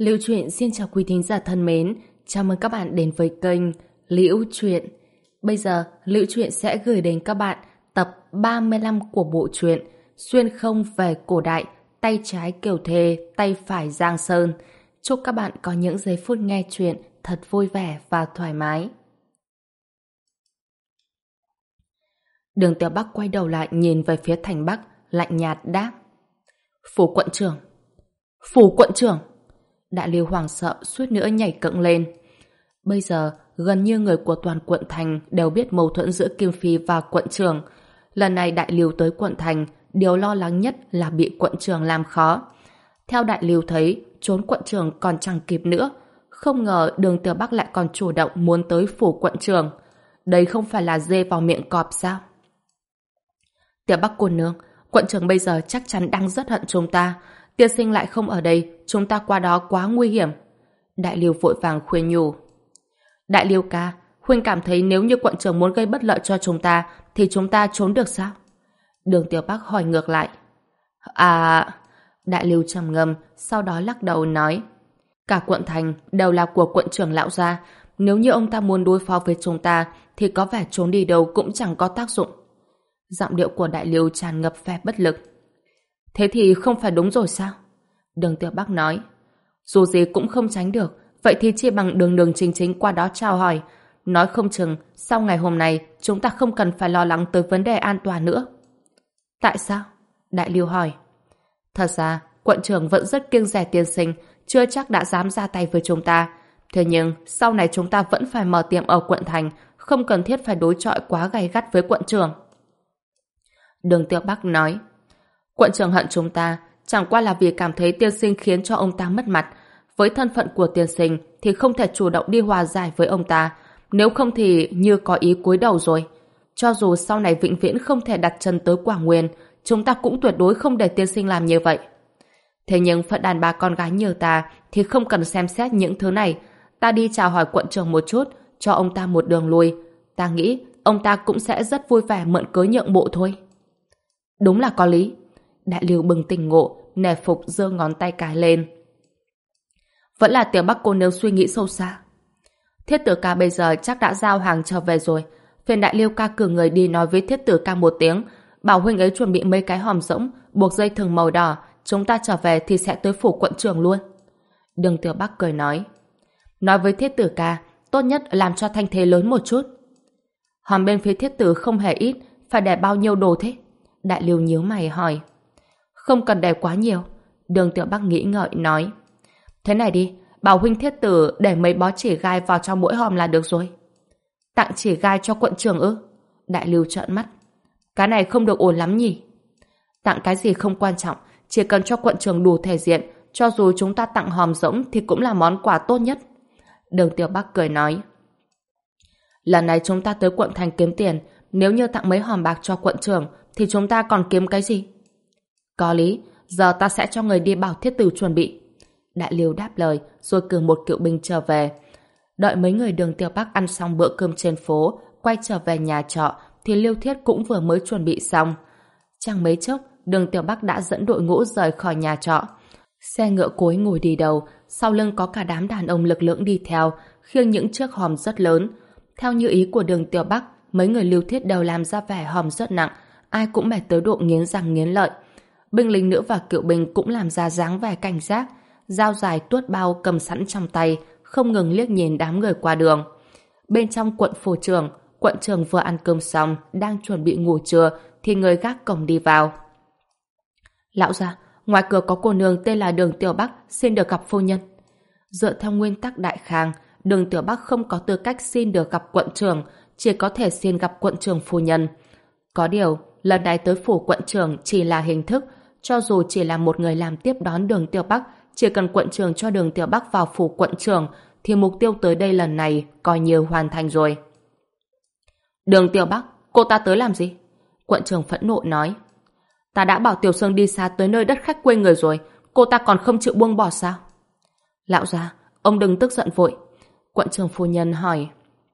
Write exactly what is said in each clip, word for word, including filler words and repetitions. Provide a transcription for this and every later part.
Liễu Chuyện xin chào quý thính giả thân mến, chào mừng các bạn đến với kênh Liễu Chuyện. Bây giờ, Liễu Chuyện sẽ gửi đến các bạn tập ba mươi lăm của bộ truyện Xuyên không về cổ đại, tay trái Kiều Thề, tay phải Giang Sơn. Chúc các bạn có những giây phút nghe chuyện thật vui vẻ và thoải mái. Đường Tiểu Bắc quay đầu lại nhìn về phía thành Bắc, lạnh nhạt đáp: Phủ quận trưởng. Phủ quận trưởng. Đại Lưu hoảng sợ suýt nữa nhảy cẫng lên. Bây giờ gần như người của toàn quận thành đều biết mâu thuẫn giữa Kim Phi và quận trưởng. Lần này Đại Lưu tới quận thành, điều lo lắng nhất là bị quận trưởng làm khó. Theo Đại Lưu thấy, trốn quận trưởng còn chẳng kịp nữa. Không ngờ Đường Tiểu Bắc lại còn chủ động muốn tới phủ quận trưởng. Đây không phải là dê vào miệng cọp sao? Tiểu Bắc cô nương, quận trưởng bây giờ chắc chắn đang rất hận chúng ta. Tiên sinh lại không ở đây, chúng ta qua đó quá nguy hiểm. Đại Lưu vội vàng khuyên nhủ. Đại Lưu ca, huynh cảm thấy nếu như quận trưởng muốn gây bất lợi cho chúng ta, thì chúng ta trốn được sao? Đường Tiểu Bắc hỏi ngược lại. À... Đại Lưu trầm ngâm, sau đó lắc đầu nói. Cả quận thành đều là của quận trưởng lão gia. Nếu như ông ta muốn đối phó với chúng ta, thì có vẻ trốn đi đâu cũng chẳng có tác dụng. Giọng điệu của Đại Lưu tràn ngập vẻ bất lực. Thế thì không phải đúng rồi sao? Đường Tiểu Bắc nói. Dù gì cũng không tránh được, vậy thì chia bằng đường đường chính chính qua đó chào hỏi. Nói không chừng, sau ngày hôm nay, chúng ta không cần phải lo lắng tới vấn đề an toàn nữa. Tại sao? Đại Lưu hỏi. Thật ra, quận trưởng vẫn rất kiêng dè tiên sinh, chưa chắc đã dám ra tay với chúng ta. Thế nhưng, sau này chúng ta vẫn phải mở tiệm ở quận thành, không cần thiết phải đối chọi quá gay gắt với quận trưởng. Đường Tiểu Bắc nói. Quận trưởng hận chúng ta chẳng qua là vì cảm thấy tiên sinh khiến cho ông ta mất mặt. Với thân phận của tiên sinh thì không thể chủ động đi hòa giải với ông ta, nếu không thì như có ý cúi đầu rồi. Cho dù sau này vĩnh viễn không thể đặt chân tới Quảng Nguyên, chúng ta cũng tuyệt đối không để tiên sinh làm như vậy. Thế nhưng phận đàn bà con gái như ta thì không cần xem xét những thứ này. Ta đi chào hỏi quận trưởng một chút, cho ông ta một đường lui. Ta nghĩ ông ta cũng sẽ rất vui vẻ mượn cớ nhượng bộ thôi. Đúng là có lý. Đại Lưu bừng tỉnh ngộ, nể phục giơ ngón tay cái lên. Vẫn là Tiểu Bắc cô nương suy nghĩ sâu xa. Thiết tử ca bây giờ chắc đã giao hàng trở về rồi. Phiền Đại Lưu ca cử người đi nói với thiết tử ca một tiếng, bảo huynh ấy chuẩn bị mấy cái hòm rỗng, buộc dây thừng màu đỏ. Chúng ta trở về thì sẽ tới phủ quận trưởng luôn. Đường Tiểu Bắc cười nói. Nói với thiết tử ca, tốt nhất làm cho thanh thế lớn một chút. Hòm bên phía thiết tử không hề ít, phải để bao nhiêu đồ thế? Đại Lưu nhíu mày hỏi. Không cần để quá nhiều. Đường Tiểu Bắc nghĩ ngợi nói. Thế này đi, bảo huynh thiết tử để mấy bó chỉ gai vào trong mỗi hòm là được rồi. Tặng chỉ gai cho quận trưởng ư? Đại Lưu trợn mắt. Cái này không được ổn lắm nhỉ? Tặng cái gì không quan trọng, chỉ cần cho quận trưởng đủ thể diện, cho dù chúng ta tặng hòm rỗng thì cũng là món quà tốt nhất. Đường Tiểu Bắc cười nói. Lần này chúng ta tới quận thành kiếm tiền, nếu như tặng mấy hòm bạc cho quận trưởng thì chúng ta còn kiếm cái gì? Có lý, giờ ta sẽ cho người đi bảo thiết tử chuẩn bị. Đại Lưu đáp lời, rồi cử một kiệu binh trở về. Đợi mấy người Đường Tiểu Bắc ăn xong bữa cơm trên phố, quay trở về nhà trọ, thì Liêu Thiết cũng vừa mới chuẩn bị xong. Chẳng mấy chốc, Đường Tiểu Bắc đã dẫn đội ngũ rời khỏi nhà trọ. Xe ngựa cối ngồi đi đầu, sau lưng có cả đám đàn ông lực lưỡng đi theo, khiêng những chiếc hòm rất lớn. Theo như ý của Đường Tiểu Bắc, mấy người Liêu Thiết đều làm ra vẻ hòm rất nặng, ai cũng mệt tới độ nghiến răng nghiến lợi. Binh lính nữ và kiệu binh cũng làm ra dáng vẻ cảnh giác, dao dài tuốt bao cầm sẵn trong tay, không ngừng liếc nhìn đám người qua đường. Bên trong quận phủ trưởng, quận trưởng vừa ăn cơm xong, đang chuẩn bị ngủ trưa, thì người gác cổng đi vào. Lão gia, ngoài cửa có cô nương tên là Đường Tiểu Bắc, xin được gặp phu nhân. Dựa theo nguyên tắc đại khang, Đường Tiểu Bắc không có tư cách xin được gặp quận trưởng, chỉ có thể xin gặp quận trưởng phu nhân. Có điều, lần này tới phủ quận trưởng chỉ là hình thức, cho dù chỉ là một người làm tiếp đón Đường Tiểu Bắc, chỉ cần quận trưởng cho Đường Tiểu Bắc vào phủ quận trưởng, thì mục tiêu tới đây lần này coi như hoàn thành rồi. Đường Tiểu Bắc, cô ta tới làm gì? Quận trưởng phẫn nộ nói. Ta đã bảo Tiểu Sương đi xa tới nơi đất khách quê người rồi, cô ta còn không chịu buông bỏ sao? Lão gia, ông đừng tức giận vội. Quận trưởng phu nhân hỏi.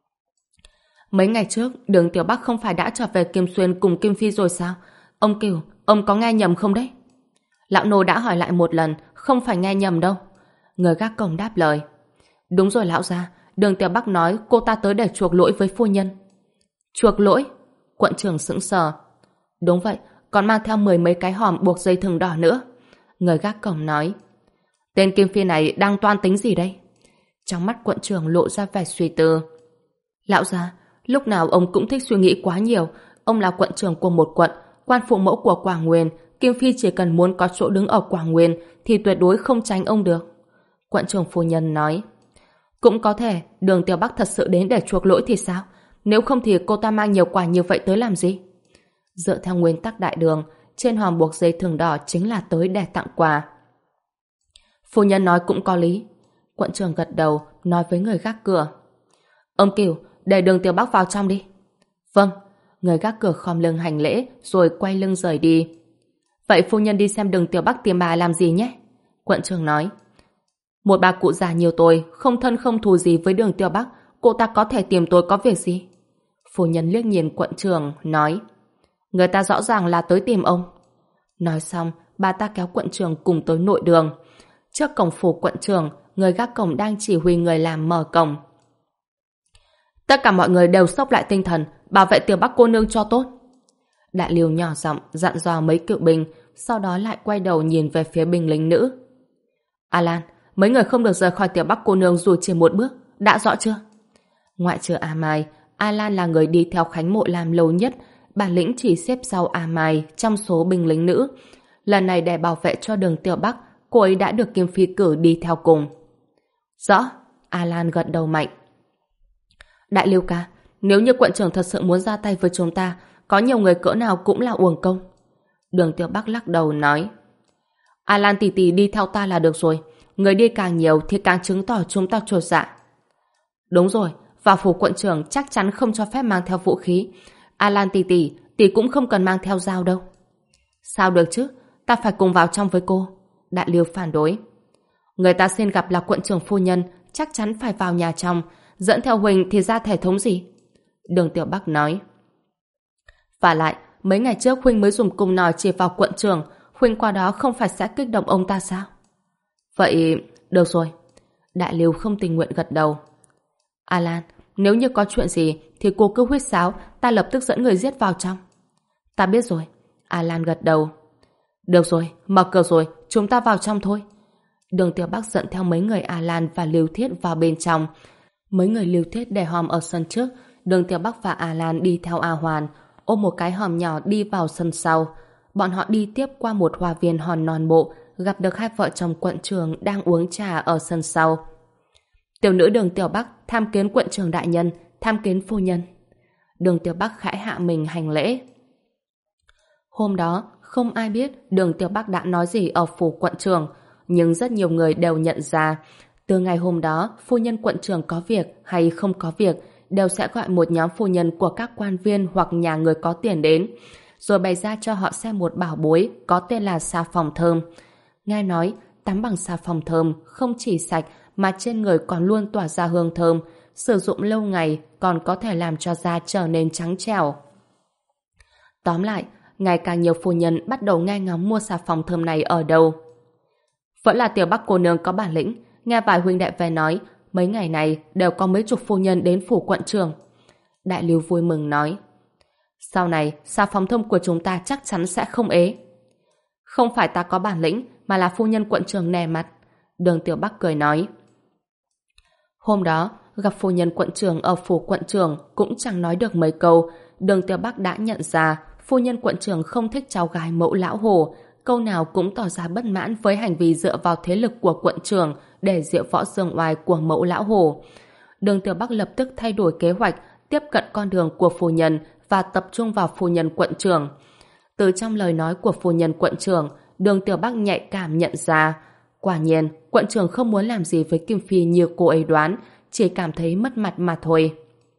Mấy ngày trước, Đường Tiểu Bắc không phải đã trở về Kim Xuyên cùng Kim Phi rồi sao? Ông Cửu, ông có nghe nhầm không đấy? Lão nô đã hỏi lại một lần, không phải nghe nhầm đâu. Người gác cổng đáp lời. Đúng rồi lão gia, Đường Tiểu Bắc nói cô ta tới để chuộc lỗi với phu nhân. Chuộc lỗi? Quận trưởng sững sờ. Đúng vậy, còn mang theo mười mấy cái hòm buộc dây thừng đỏ nữa. Người gác cổng nói. Tên Kim Phi này đang toan tính gì đây? Trong mắt quận trưởng lộ ra vẻ suy tư. Lão gia, lúc nào ông cũng thích suy nghĩ quá nhiều. Ông là quận trưởng của một quận, quan phụ mẫu của Quảng Nguyên. Kim Phi chỉ cần muốn có chỗ đứng ở Quảng Nguyên thì tuyệt đối không tránh ông được. Quận trưởng phu nhân nói. Cũng có thể Đường Tiểu Bắc thật sự đến để chuộc lỗi thì sao? Nếu không thì cô ta mang nhiều quà như vậy tới làm gì? Dựa theo nguyên tắc đại đường, trên hòm buộc dây thừng đỏ chính là tới để tặng quà. Phu nhân nói cũng có lý. Quận trưởng gật đầu, nói với người gác cửa. Ông Cửu, để Đường Tiểu Bắc vào trong đi. Vâng. Người gác cửa khom lưng hành lễ rồi quay lưng rời đi. Vậy phu nhân đi xem Đường Tiểu Bắc tìm bà làm gì nhé? Quận trưởng nói. Một bà cụ già nhiều tôi, không thân không thù gì với Đường Tiểu Bắc, cô ta có thể tìm tôi có việc gì? Phu nhân liếc nhìn quận trưởng, nói. Người ta rõ ràng là tới tìm ông. Nói xong, bà ta kéo quận trưởng cùng tới nội đường. Trước cổng phủ quận trưởng, người gác cổng đang chỉ huy người làm mở cổng. Tất cả mọi người đều xốc lại tinh thần, bảo vệ Tiểu Bắc cô nương cho tốt. Đại Liêu nhỏ giọng dặn dò mấy cựu binh, sau đó lại quay đầu nhìn về phía binh lính nữ. Alan, mấy người không được rời khỏi Tiểu Bắc cô nương dù chỉ một bước, đã rõ chưa? Ngoại trừ A Mai, Alan là người đi theo Khánh Mộ làm lâu nhất, bản lĩnh chỉ xếp sau A Mai trong số binh lính nữ. Lần này để bảo vệ cho Đường Tiểu Bắc, cô ấy đã được Kim Phi cử đi theo cùng. Rõ, Alan gật đầu mạnh. Đại Liêu ca, nếu như quận trưởng thật sự muốn ra tay với chúng ta, có nhiều người cỡ nào cũng là uổng công. Đường Tiểu Bắc lắc đầu nói. Alan tỷ tỷ đi theo ta là được rồi, người đi càng nhiều thì càng chứng tỏ chúng ta chột dạ. Đúng rồi, vào phủ quận trưởng chắc chắn không cho phép mang theo vũ khí. Alan tỷ tỷ, tỷ cũng không cần mang theo dao đâu. Sao được chứ, ta phải cùng vào trong với cô. Đại Liêu phản đối. Người ta xin gặp là quận trưởng phu nhân, chắc chắn phải vào nhà trong, dẫn theo Huỳnh thì ra thể thống gì? Đường Tiểu Bắc nói. Và lại, mấy ngày trước Huỳnh mới dùng cung nỏ chỉ vào quận trưởng, Huỳnh qua đó không phải sẽ kích động ông ta sao? Vậy, được rồi. Đại Liêu không tình nguyện gật đầu. Alan, nếu như có chuyện gì thì cô cứ huýt sáo, ta lập tức dẫn người giết vào trong. Ta biết rồi. Alan gật đầu. Được rồi, mở cửa rồi, chúng ta vào trong thôi. Đường Tiểu Bắc dẫn theo mấy người Alan và Lưu Thiết vào bên trong. Mấy người Lưu Thiết để hòm ở sân trước, Đường Tiểu Bắc và Alan đi theo A Hoàn, ôm một cái hòm nhỏ đi vào sân sau. Bọn họ đi tiếp qua một hoa viên hòn non bộ, gặp được hai vợ chồng quận trưởng đang uống trà ở sân sau. Tiểu nữ Đường Tiểu Bắc tham kiến quận trưởng đại nhân, tham kiến phu nhân. Đường Tiểu Bắc khẽ hạ mình hành lễ. Hôm đó, không ai biết Đường Tiểu Bắc đã nói gì ở phủ quận trưởng, nhưng rất nhiều người đều nhận ra. Từ ngày hôm đó, phu nhân quận trưởng có việc hay không có việc, đều sẽ gọi một nhóm phu nhân của các quan viên hoặc nhà người có tiền đến, rồi bày ra cho họ xem một bảo bối có tên là xà phòng thơm. Nghe nói, tắm bằng xà phòng thơm không chỉ sạch mà trên người còn luôn tỏa ra hương thơm, sử dụng lâu ngày còn có thể làm cho da trở nên trắng trẻo. Tóm lại, ngày càng nhiều phu nhân bắt đầu nghe ngóng mua xà phòng thơm này ở đâu. Vẫn là Tiểu Bắc cô nương có bản lĩnh, nghe vài huynh đệ về nói, mấy ngày này đều có mấy chục phu nhân đến phủ quận trưởng. Đại Lưu vui mừng nói. Sau này, xà phòng thơm của chúng ta chắc chắn sẽ không ế. Không phải ta có bản lĩnh, mà là phu nhân quận trưởng nề mặt. Đường Tiểu Bắc cười nói. Hôm đó, gặp phu nhân quận trưởng ở phủ quận trưởng cũng chẳng nói được mấy câu. Đường Tiểu Bắc đã nhận ra phu nhân quận trưởng không thích cháu gái mẫu lão hồ, câu nào cũng tỏ ra bất mãn với hành vi dựa vào thế lực của quận trưởng để diệu võ dương oai của mẫu lão hồ. Đường Tiểu Bắc lập tức thay đổi kế hoạch, tiếp cận con đường của phu nhân và tập trung vào phu nhân quận trưởng. Từ trong lời nói của phu nhân quận trưởng, Đường Tiểu Bắc nhạy cảm nhận ra, quả nhiên quận trưởng không muốn làm gì với Kim Phi như cô ấy đoán, chỉ cảm thấy mất mặt mà thôi.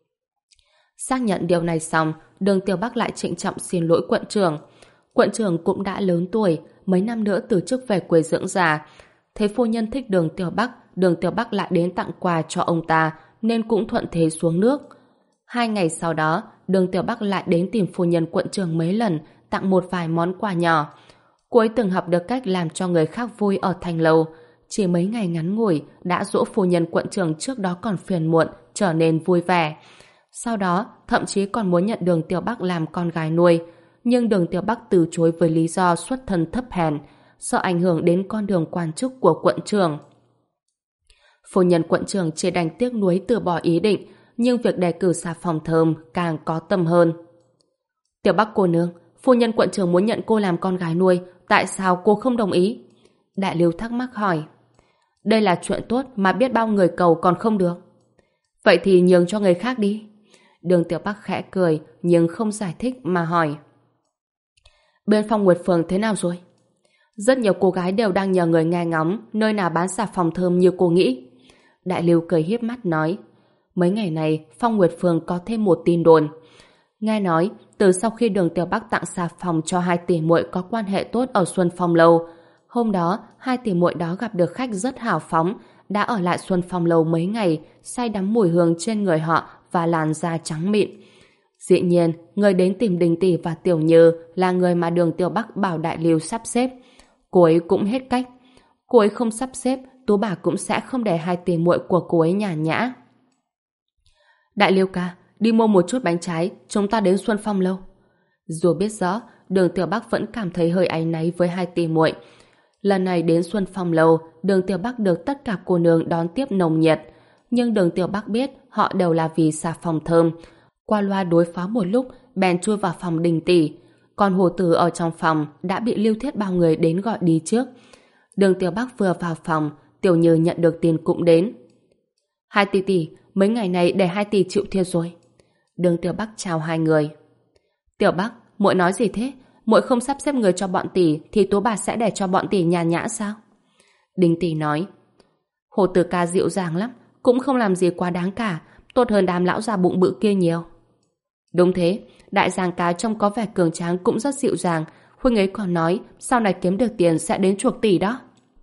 Xác nhận điều này xong, Đường Tiểu Bắc lại trịnh trọng xin lỗi quận trưởng. Quận trưởng cũng đã lớn tuổi, mấy năm nữa từ chức về quê dưỡng già. Thấy phu nhân thích Đường Tiểu Bắc, Đường Tiểu Bắc lại đến tặng quà cho ông ta, nên cũng thuận thế xuống nước. Hai ngày sau đó, Đường Tiểu Bắc lại đến tìm phu nhân quận trưởng mấy lần, tặng một vài món quà nhỏ. Cô ấy từng học được cách làm cho người khác vui ở thành lầu. chỉ mấy ngày ngắn ngủi đã dỗ phu nhân quận trưởng trước đó còn phiền muộn trở nên vui vẻ. Sau đó thậm chí còn muốn nhận Đường Tiểu Bắc làm con gái nuôi, nhưng Đường Tiểu Bắc từ chối với lý do xuất thân thấp hèn, sợ ảnh hưởng đến con đường quan chức của quận trưởng. Phu nhân quận trưởng chỉ đành tiếc nuối từ bỏ ý định, nhưng việc đề cử xà phòng thơm càng có tâm hơn. Tiểu Bắc cô nương, phu nhân quận trưởng muốn nhận cô làm con gái nuôi, tại sao cô không đồng ý? Đại Lưu thắc mắc hỏi. Đây là chuyện tốt mà biết bao người cầu còn không được. Vậy thì nhường cho người khác đi. Đường Tiểu Bắc khẽ cười nhưng không giải thích mà hỏi. Bên Phong Nguyệt Phường thế nào rồi? Rất nhiều cô gái đều đang nhờ người nghe ngóng nơi nào bán xà phòng thơm như cô nghĩ. Đại Lưu cười hiếp mắt nói. Mấy ngày này Phong Nguyệt Phường có thêm một tin đồn. Nghe nói từ sau khi Đường Tiểu Bắc tặng xà phòng cho hai tỷ muội có quan hệ tốt ở Xuân Phong Lâu, hôm đó hai tỷ muội đó gặp được khách rất hào phóng, đã ở lại Xuân Phong Lâu mấy ngày, say đắm mùi hương trên người họ và làn da trắng mịn. Dĩ nhiên, người đến tìm Đình tỷ và Tiểu Như là người mà Đường Tiểu Bắc bảo Đại Lưu sắp xếp. Cô ấy cũng hết cách. Cô ấy không sắp xếp, Tú bà cũng sẽ không để hai tỷ muội của cô ấy nhàn nhã. Đại Lưu ca, đi mua một chút bánh trái, chúng ta đến Xuân Phong Lâu. Dù biết rõ, Đường Tiểu Bắc vẫn cảm thấy hơi áy náy với hai tỷ muội. Lần này đến Xuân Phong Lâu, Đường Tiểu Bắc được tất cả cô nương đón tiếp nồng nhiệt. Nhưng Đường Tiểu Bắc biết họ đều là vì xà phòng thơm. Qua loa đối phó một lúc, bèn chui vào phòng Đình tỷ. Còn Hồ Tử ở trong phòng đã bị Lưu Thiết bao người đến gọi đi trước. Đường Tiểu Bắc vừa vào phòng, Tiểu Như nhận được tin cũng đến. Hai tỷ tỷ, mấy ngày này để hai tỷ chịu thiệt rồi. Đường Tiểu Bắc chào hai người. Tiểu Bắc, muội nói gì thế? Muội không sắp xếp người cho bọn tỷ thì Tố bà sẽ để cho bọn tỷ nhàn nhã sao? Đình tỷ nói. Hồ Tử ca dịu dàng lắm, cũng không làm gì quá đáng cả, tốt hơn đám lão già bụng bự kia nhiều. Đúng thế, đại giang cá trông có vẻ cường tráng cũng rất dịu dàng, huynh ấy còn nói sau này kiếm được tiền sẽ đến chuộc tỷ đó.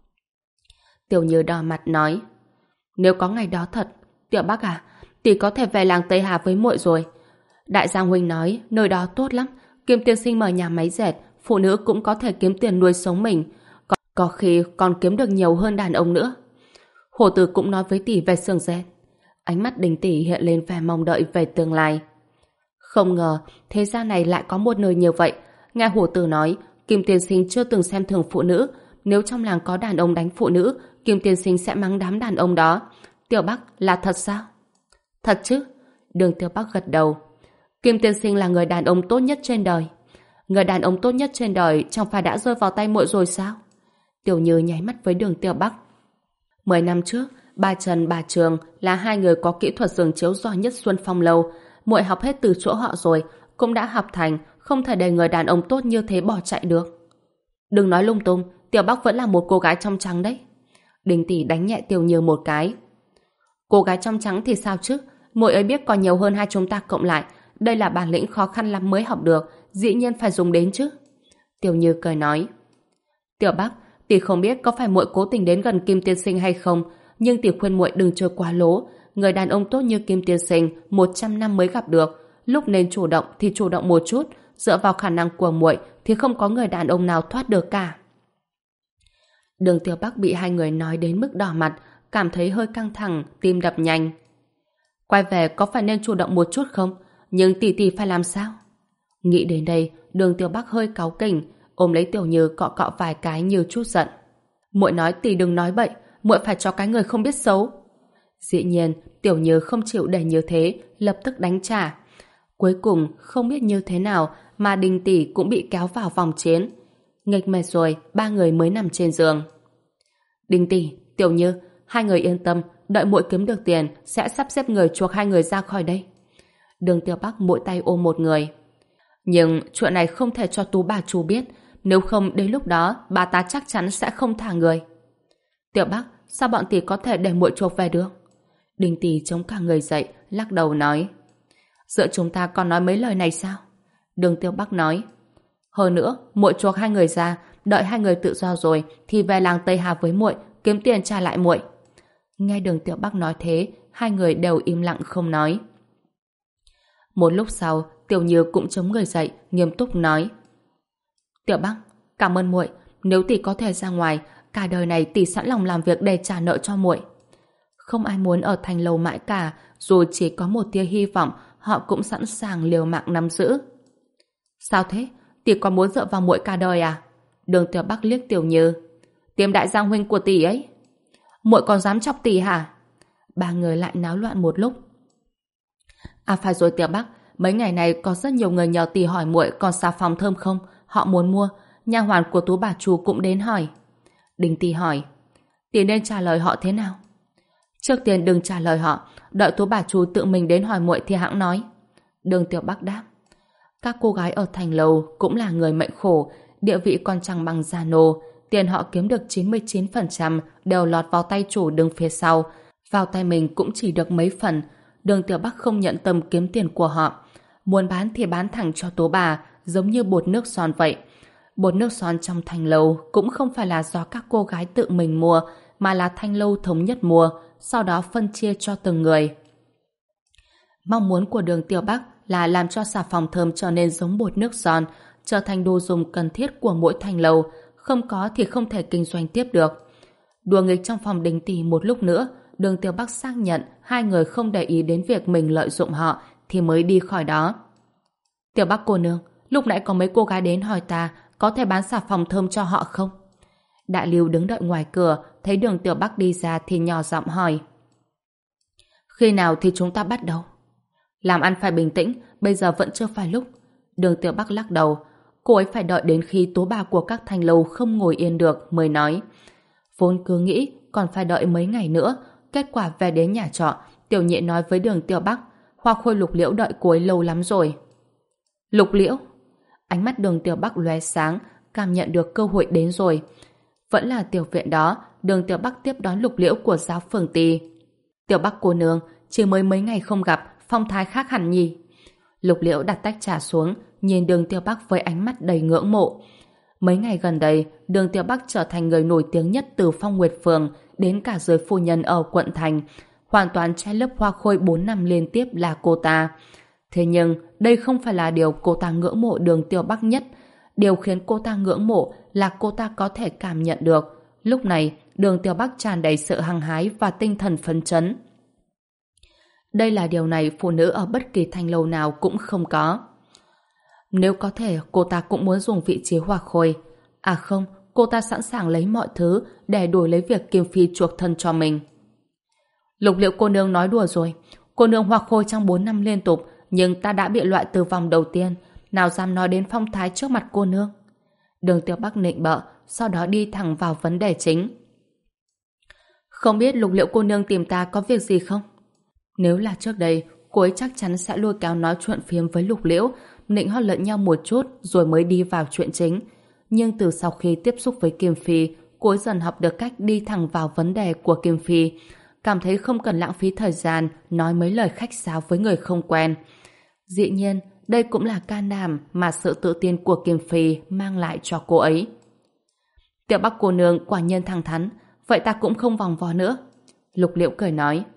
Tiểu Như đỏ mặt nói. Nếu có ngày đó thật, Tiểu Bắc à, tỷ có thể về làng Tây Hà với muội rồi. Đại Giang huynh nói nơi đó tốt lắm, Kim tiên sinh mở nhà máy dệt, phụ nữ cũng có thể kiếm tiền nuôi sống mình, có, có khi còn kiếm được nhiều hơn đàn ông nữa. Hồ Tử cũng nói với tỷ về xưởng dệt. Ánh mắt Đình tỷ hiện lên vẻ mong đợi về tương lai. Không ngờ thế gian này lại có một nơi như vậy. Nghe Hồ Tử nói Kim tiên sinh chưa từng xem thường phụ nữ, nếu trong làng có đàn ông đánh phụ nữ, Kim tiên sinh sẽ mắng đám đàn ông đó. Tiểu Bắc, là thật sao? Thật chứ? Đường Tiểu Bắc gật đầu. Kim tiên sinh là người đàn ông tốt nhất trên đời. Người đàn ông tốt nhất trên đời chẳng phải đã rơi vào tay muội rồi sao? Tiểu Như nháy mắt với Đường Tiểu Bắc. Mười năm trước, bà Trần, bà Trường là hai người có kỹ thuật giường chiếu giỏi nhất Xuân Phong Lâu. Muội học hết từ chỗ họ rồi, cũng đã học thành, không thể để người đàn ông tốt như thế bỏ chạy được. Đừng nói lung tung, Tiểu Bắc vẫn là một cô gái trong trắng đấy. Đình tỷ đánh nhẹ Tiểu Như một cái. Cô gái trong trắng thì sao chứ? Muội ấy biết còn nhiều hơn hai chúng ta cộng lại. Đây là bản lĩnh khó khăn lắm mới học được, dĩ nhiên phải dùng đến chứ. Tiểu Như cười nói. Tiểu Bắc, tỷ không biết có phải muội cố tình đến gần Kim tiên sinh hay không, nhưng tỷ khuyên muội đừng chơi quá lố. Người đàn ông tốt như Kim tiên sinh một trăm năm mới gặp được, lúc nên chủ động thì chủ động một chút, dựa vào khả năng của muội thì không có người đàn ông nào thoát được cả. Đường Tiểu Bắc bị hai người nói đến mức đỏ mặt, cảm thấy hơi căng thẳng, tim đập nhanh. Quay về có phải nên chủ động một chút không? Nhưng tỷ tỷ phải làm sao? Nghĩ đến đây, Đường Tiểu Bắc hơi cáu kỉnh, ôm lấy Tiểu Như cọ cọ vài cái như chút giận. Muội nói tỷ đừng nói bậy, muội phải cho cái người không biết xấu. Dĩ nhiên, Tiểu Như không chịu để như thế, lập tức đánh trả. Cuối cùng, không biết như thế nào mà Đình tỷ cũng bị kéo vào vòng chiến. Nghịch mệt rồi, ba người mới nằm trên giường. Đình tỷ, Tiểu Như, hai người yên tâm, đợi muội kiếm được tiền sẽ sắp xếp người chuộc hai người ra khỏi đây. Đường Tiểu Bắc mỗi tay ôm một người. Nhưng chuyện này không thể cho Tú bà chú biết, nếu không đến lúc đó bà ta chắc chắn sẽ không thả người. Tiểu Bắc, sao bọn tỷ có thể để muội chuộc về được? Đình tỷ chống cả người dậy, lắc đầu nói. Giữa chúng ta còn nói mấy lời này sao? Đường Tiểu Bắc nói. Hơn nữa, muội chuộc hai người ra, đợi hai người tự do rồi thì về làng Tây Hà với muội, kiếm tiền trả lại muội. Nghe Đường Tiểu Bắc nói thế, hai người đều im lặng không nói. Một lúc sau, Tiểu Như cũng chống người dậy, nghiêm túc nói. Tiểu Bắc, cảm ơn muội, nếu tỷ có thể ra ngoài, Cả đời này tỷ sẵn lòng làm việc để trả nợ cho muội. Không ai muốn ở Thành Lầu mãi cả, dù chỉ có một tia hy vọng, họ cũng sẵn sàng liều mạng nắm giữ. Sao thế? Tỷ còn muốn dựa vào muội cả đời à? Đường Tiểu Bắc liếc Tiểu Như. Tiêm đại giang huynh của tỷ ấy. Muội còn dám chọc tỷ hả? Ba người lại náo loạn một lúc. À phải rồi Tiểu Bắc, mấy ngày này có rất nhiều người nhờ tỷ hỏi muội còn xà phòng thơm không, họ muốn mua. Nha hoàn của Tú bà chủ cũng đến hỏi. Đình tỷ hỏi, tỷ nên trả lời họ thế nào? Trước tiên đừng trả lời họ, đợi Tú bà chủ tự mình đến hỏi muội thì hãng nói. Đường Tiểu Bắc đáp. Các cô gái ở Thành Lầu cũng là người mệnh khổ, địa vị còn chẳng bằng gia nô, tiền họ kiếm được chín mươi chín phần trăm đều lọt vào tay chủ đứng phía sau, vào tay mình cũng chỉ được mấy phần. Đường Tiểu Bắc không nhận tâm kiếm tiền của họ, muốn bán thì bán thẳng cho Tố bà, giống như bột nước son vậy. Bột nước son trong Thành Lầu cũng không phải là do các cô gái tự mình mua, mà là Thanh Lâu thống nhất mua, sau đó phân chia cho từng người. Mong muốn của Đường Tiểu Bắc là làm cho xà phòng thơm trở nên giống bột nước son, trở thành đồ dùng cần thiết của mỗi Thành Lầu, không có thì không thể kinh doanh tiếp được. Đùa nghịch trong phòng Đình tỷ một lúc nữa, Đường Tiểu Bắc xác nhận hai người không để ý đến việc mình lợi dụng họ thì mới đi khỏi đó. Tiểu Bắc cô nương, lúc nãy có mấy cô gái đến hỏi ta có thể bán xà phòng thơm cho họ không? Đại Lưu đứng đợi ngoài cửa, thấy Đường Tiểu Bắc đi ra thì nhỏ giọng hỏi. Khi nào thì chúng ta bắt đầu? Làm ăn phải bình tĩnh, bây giờ vẫn chưa phải lúc. Đường Tiểu Bắc lắc đầu, cô ấy phải đợi đến khi tố bà của các Thành Lầu không ngồi yên được mới nói. Vốn cứ nghĩ còn phải đợi mấy ngày nữa, kết quả về đến nhà trọ, Tiểu Nhị nói với Đường Tiểu Bắc, Hoa Khôi Lục Liễu đợi cô ấy lâu lắm rồi. Lục Liễu? Ánh mắt Đường Tiểu Bắc lóe sáng, cảm nhận được cơ hội đến rồi. Vẫn là tiểu viện đó, Đường Tiểu Bắc tiếp đón Lục Liễu của giáo phường Tì. Tiểu Bắc cô nương, chỉ mới mấy ngày không gặp, phong thái khác hẳn nhỉ? Lục Liễu đặt tách trà xuống, nhìn Đường Tiểu Bắc với ánh mắt đầy ngưỡng mộ. Mấy ngày gần đây, Đường Tiểu Bắc trở thành người nổi tiếng nhất từ Phong Nguyệt Phường đến cả giới phu nhân ở quận thành, hoàn toàn che lấp Hoa Khôi bốn năm liên tiếp là cô ta. Thế nhưng, đây không phải là điều cô ta ngưỡng mộ Đường Tiểu Bắc nhất. Điều khiến cô ta ngưỡng mộ là cô ta có thể cảm nhận được. Lúc này, Đường Tiểu Bắc tràn đầy sự hăng hái và tinh thần phấn chấn. Đây là điều này phụ nữ ở bất kỳ Thành Lầu nào cũng không có. Nếu có thể, cô ta cũng muốn dùng vị trí Hoa Khôi. À không, cô ta sẵn sàng lấy mọi thứ để đổi lấy việc Kim Phi chuộc thân cho mình. Lục Liễu cô nương nói đùa rồi. Cô nương Hoa Khôi trong bốn năm liên tục, nhưng ta đã bị loại từ vòng đầu tiên. Nào dám nói đến phong thái trước mặt cô nương. Đường Tiểu Bắc nịnh bợ, sau đó đi thẳng vào vấn đề chính. Không biết Lục Liễu cô nương tìm ta có việc gì không? Nếu là trước đây, cô ấy chắc chắn sẽ lôi kéo nói chuyện phiếm với Lục Liễu, nịnh hót lẫn nhau một chút rồi mới đi vào chuyện chính. Nhưng từ sau khi tiếp xúc với Kim Phi, cô ấy dần học được cách đi thẳng vào vấn đề của Kim Phi, cảm thấy không cần lãng phí thời gian nói mấy lời khách sáo với người không quen. Dĩ nhiên, đây cũng là can đảm mà sự tự tin của Kim Phi mang lại cho cô ấy. Tiểu Bắc cô nương quả nhiên thẳng thắn, vậy ta cũng không vòng vo nữa. Lục Liễu cười nói.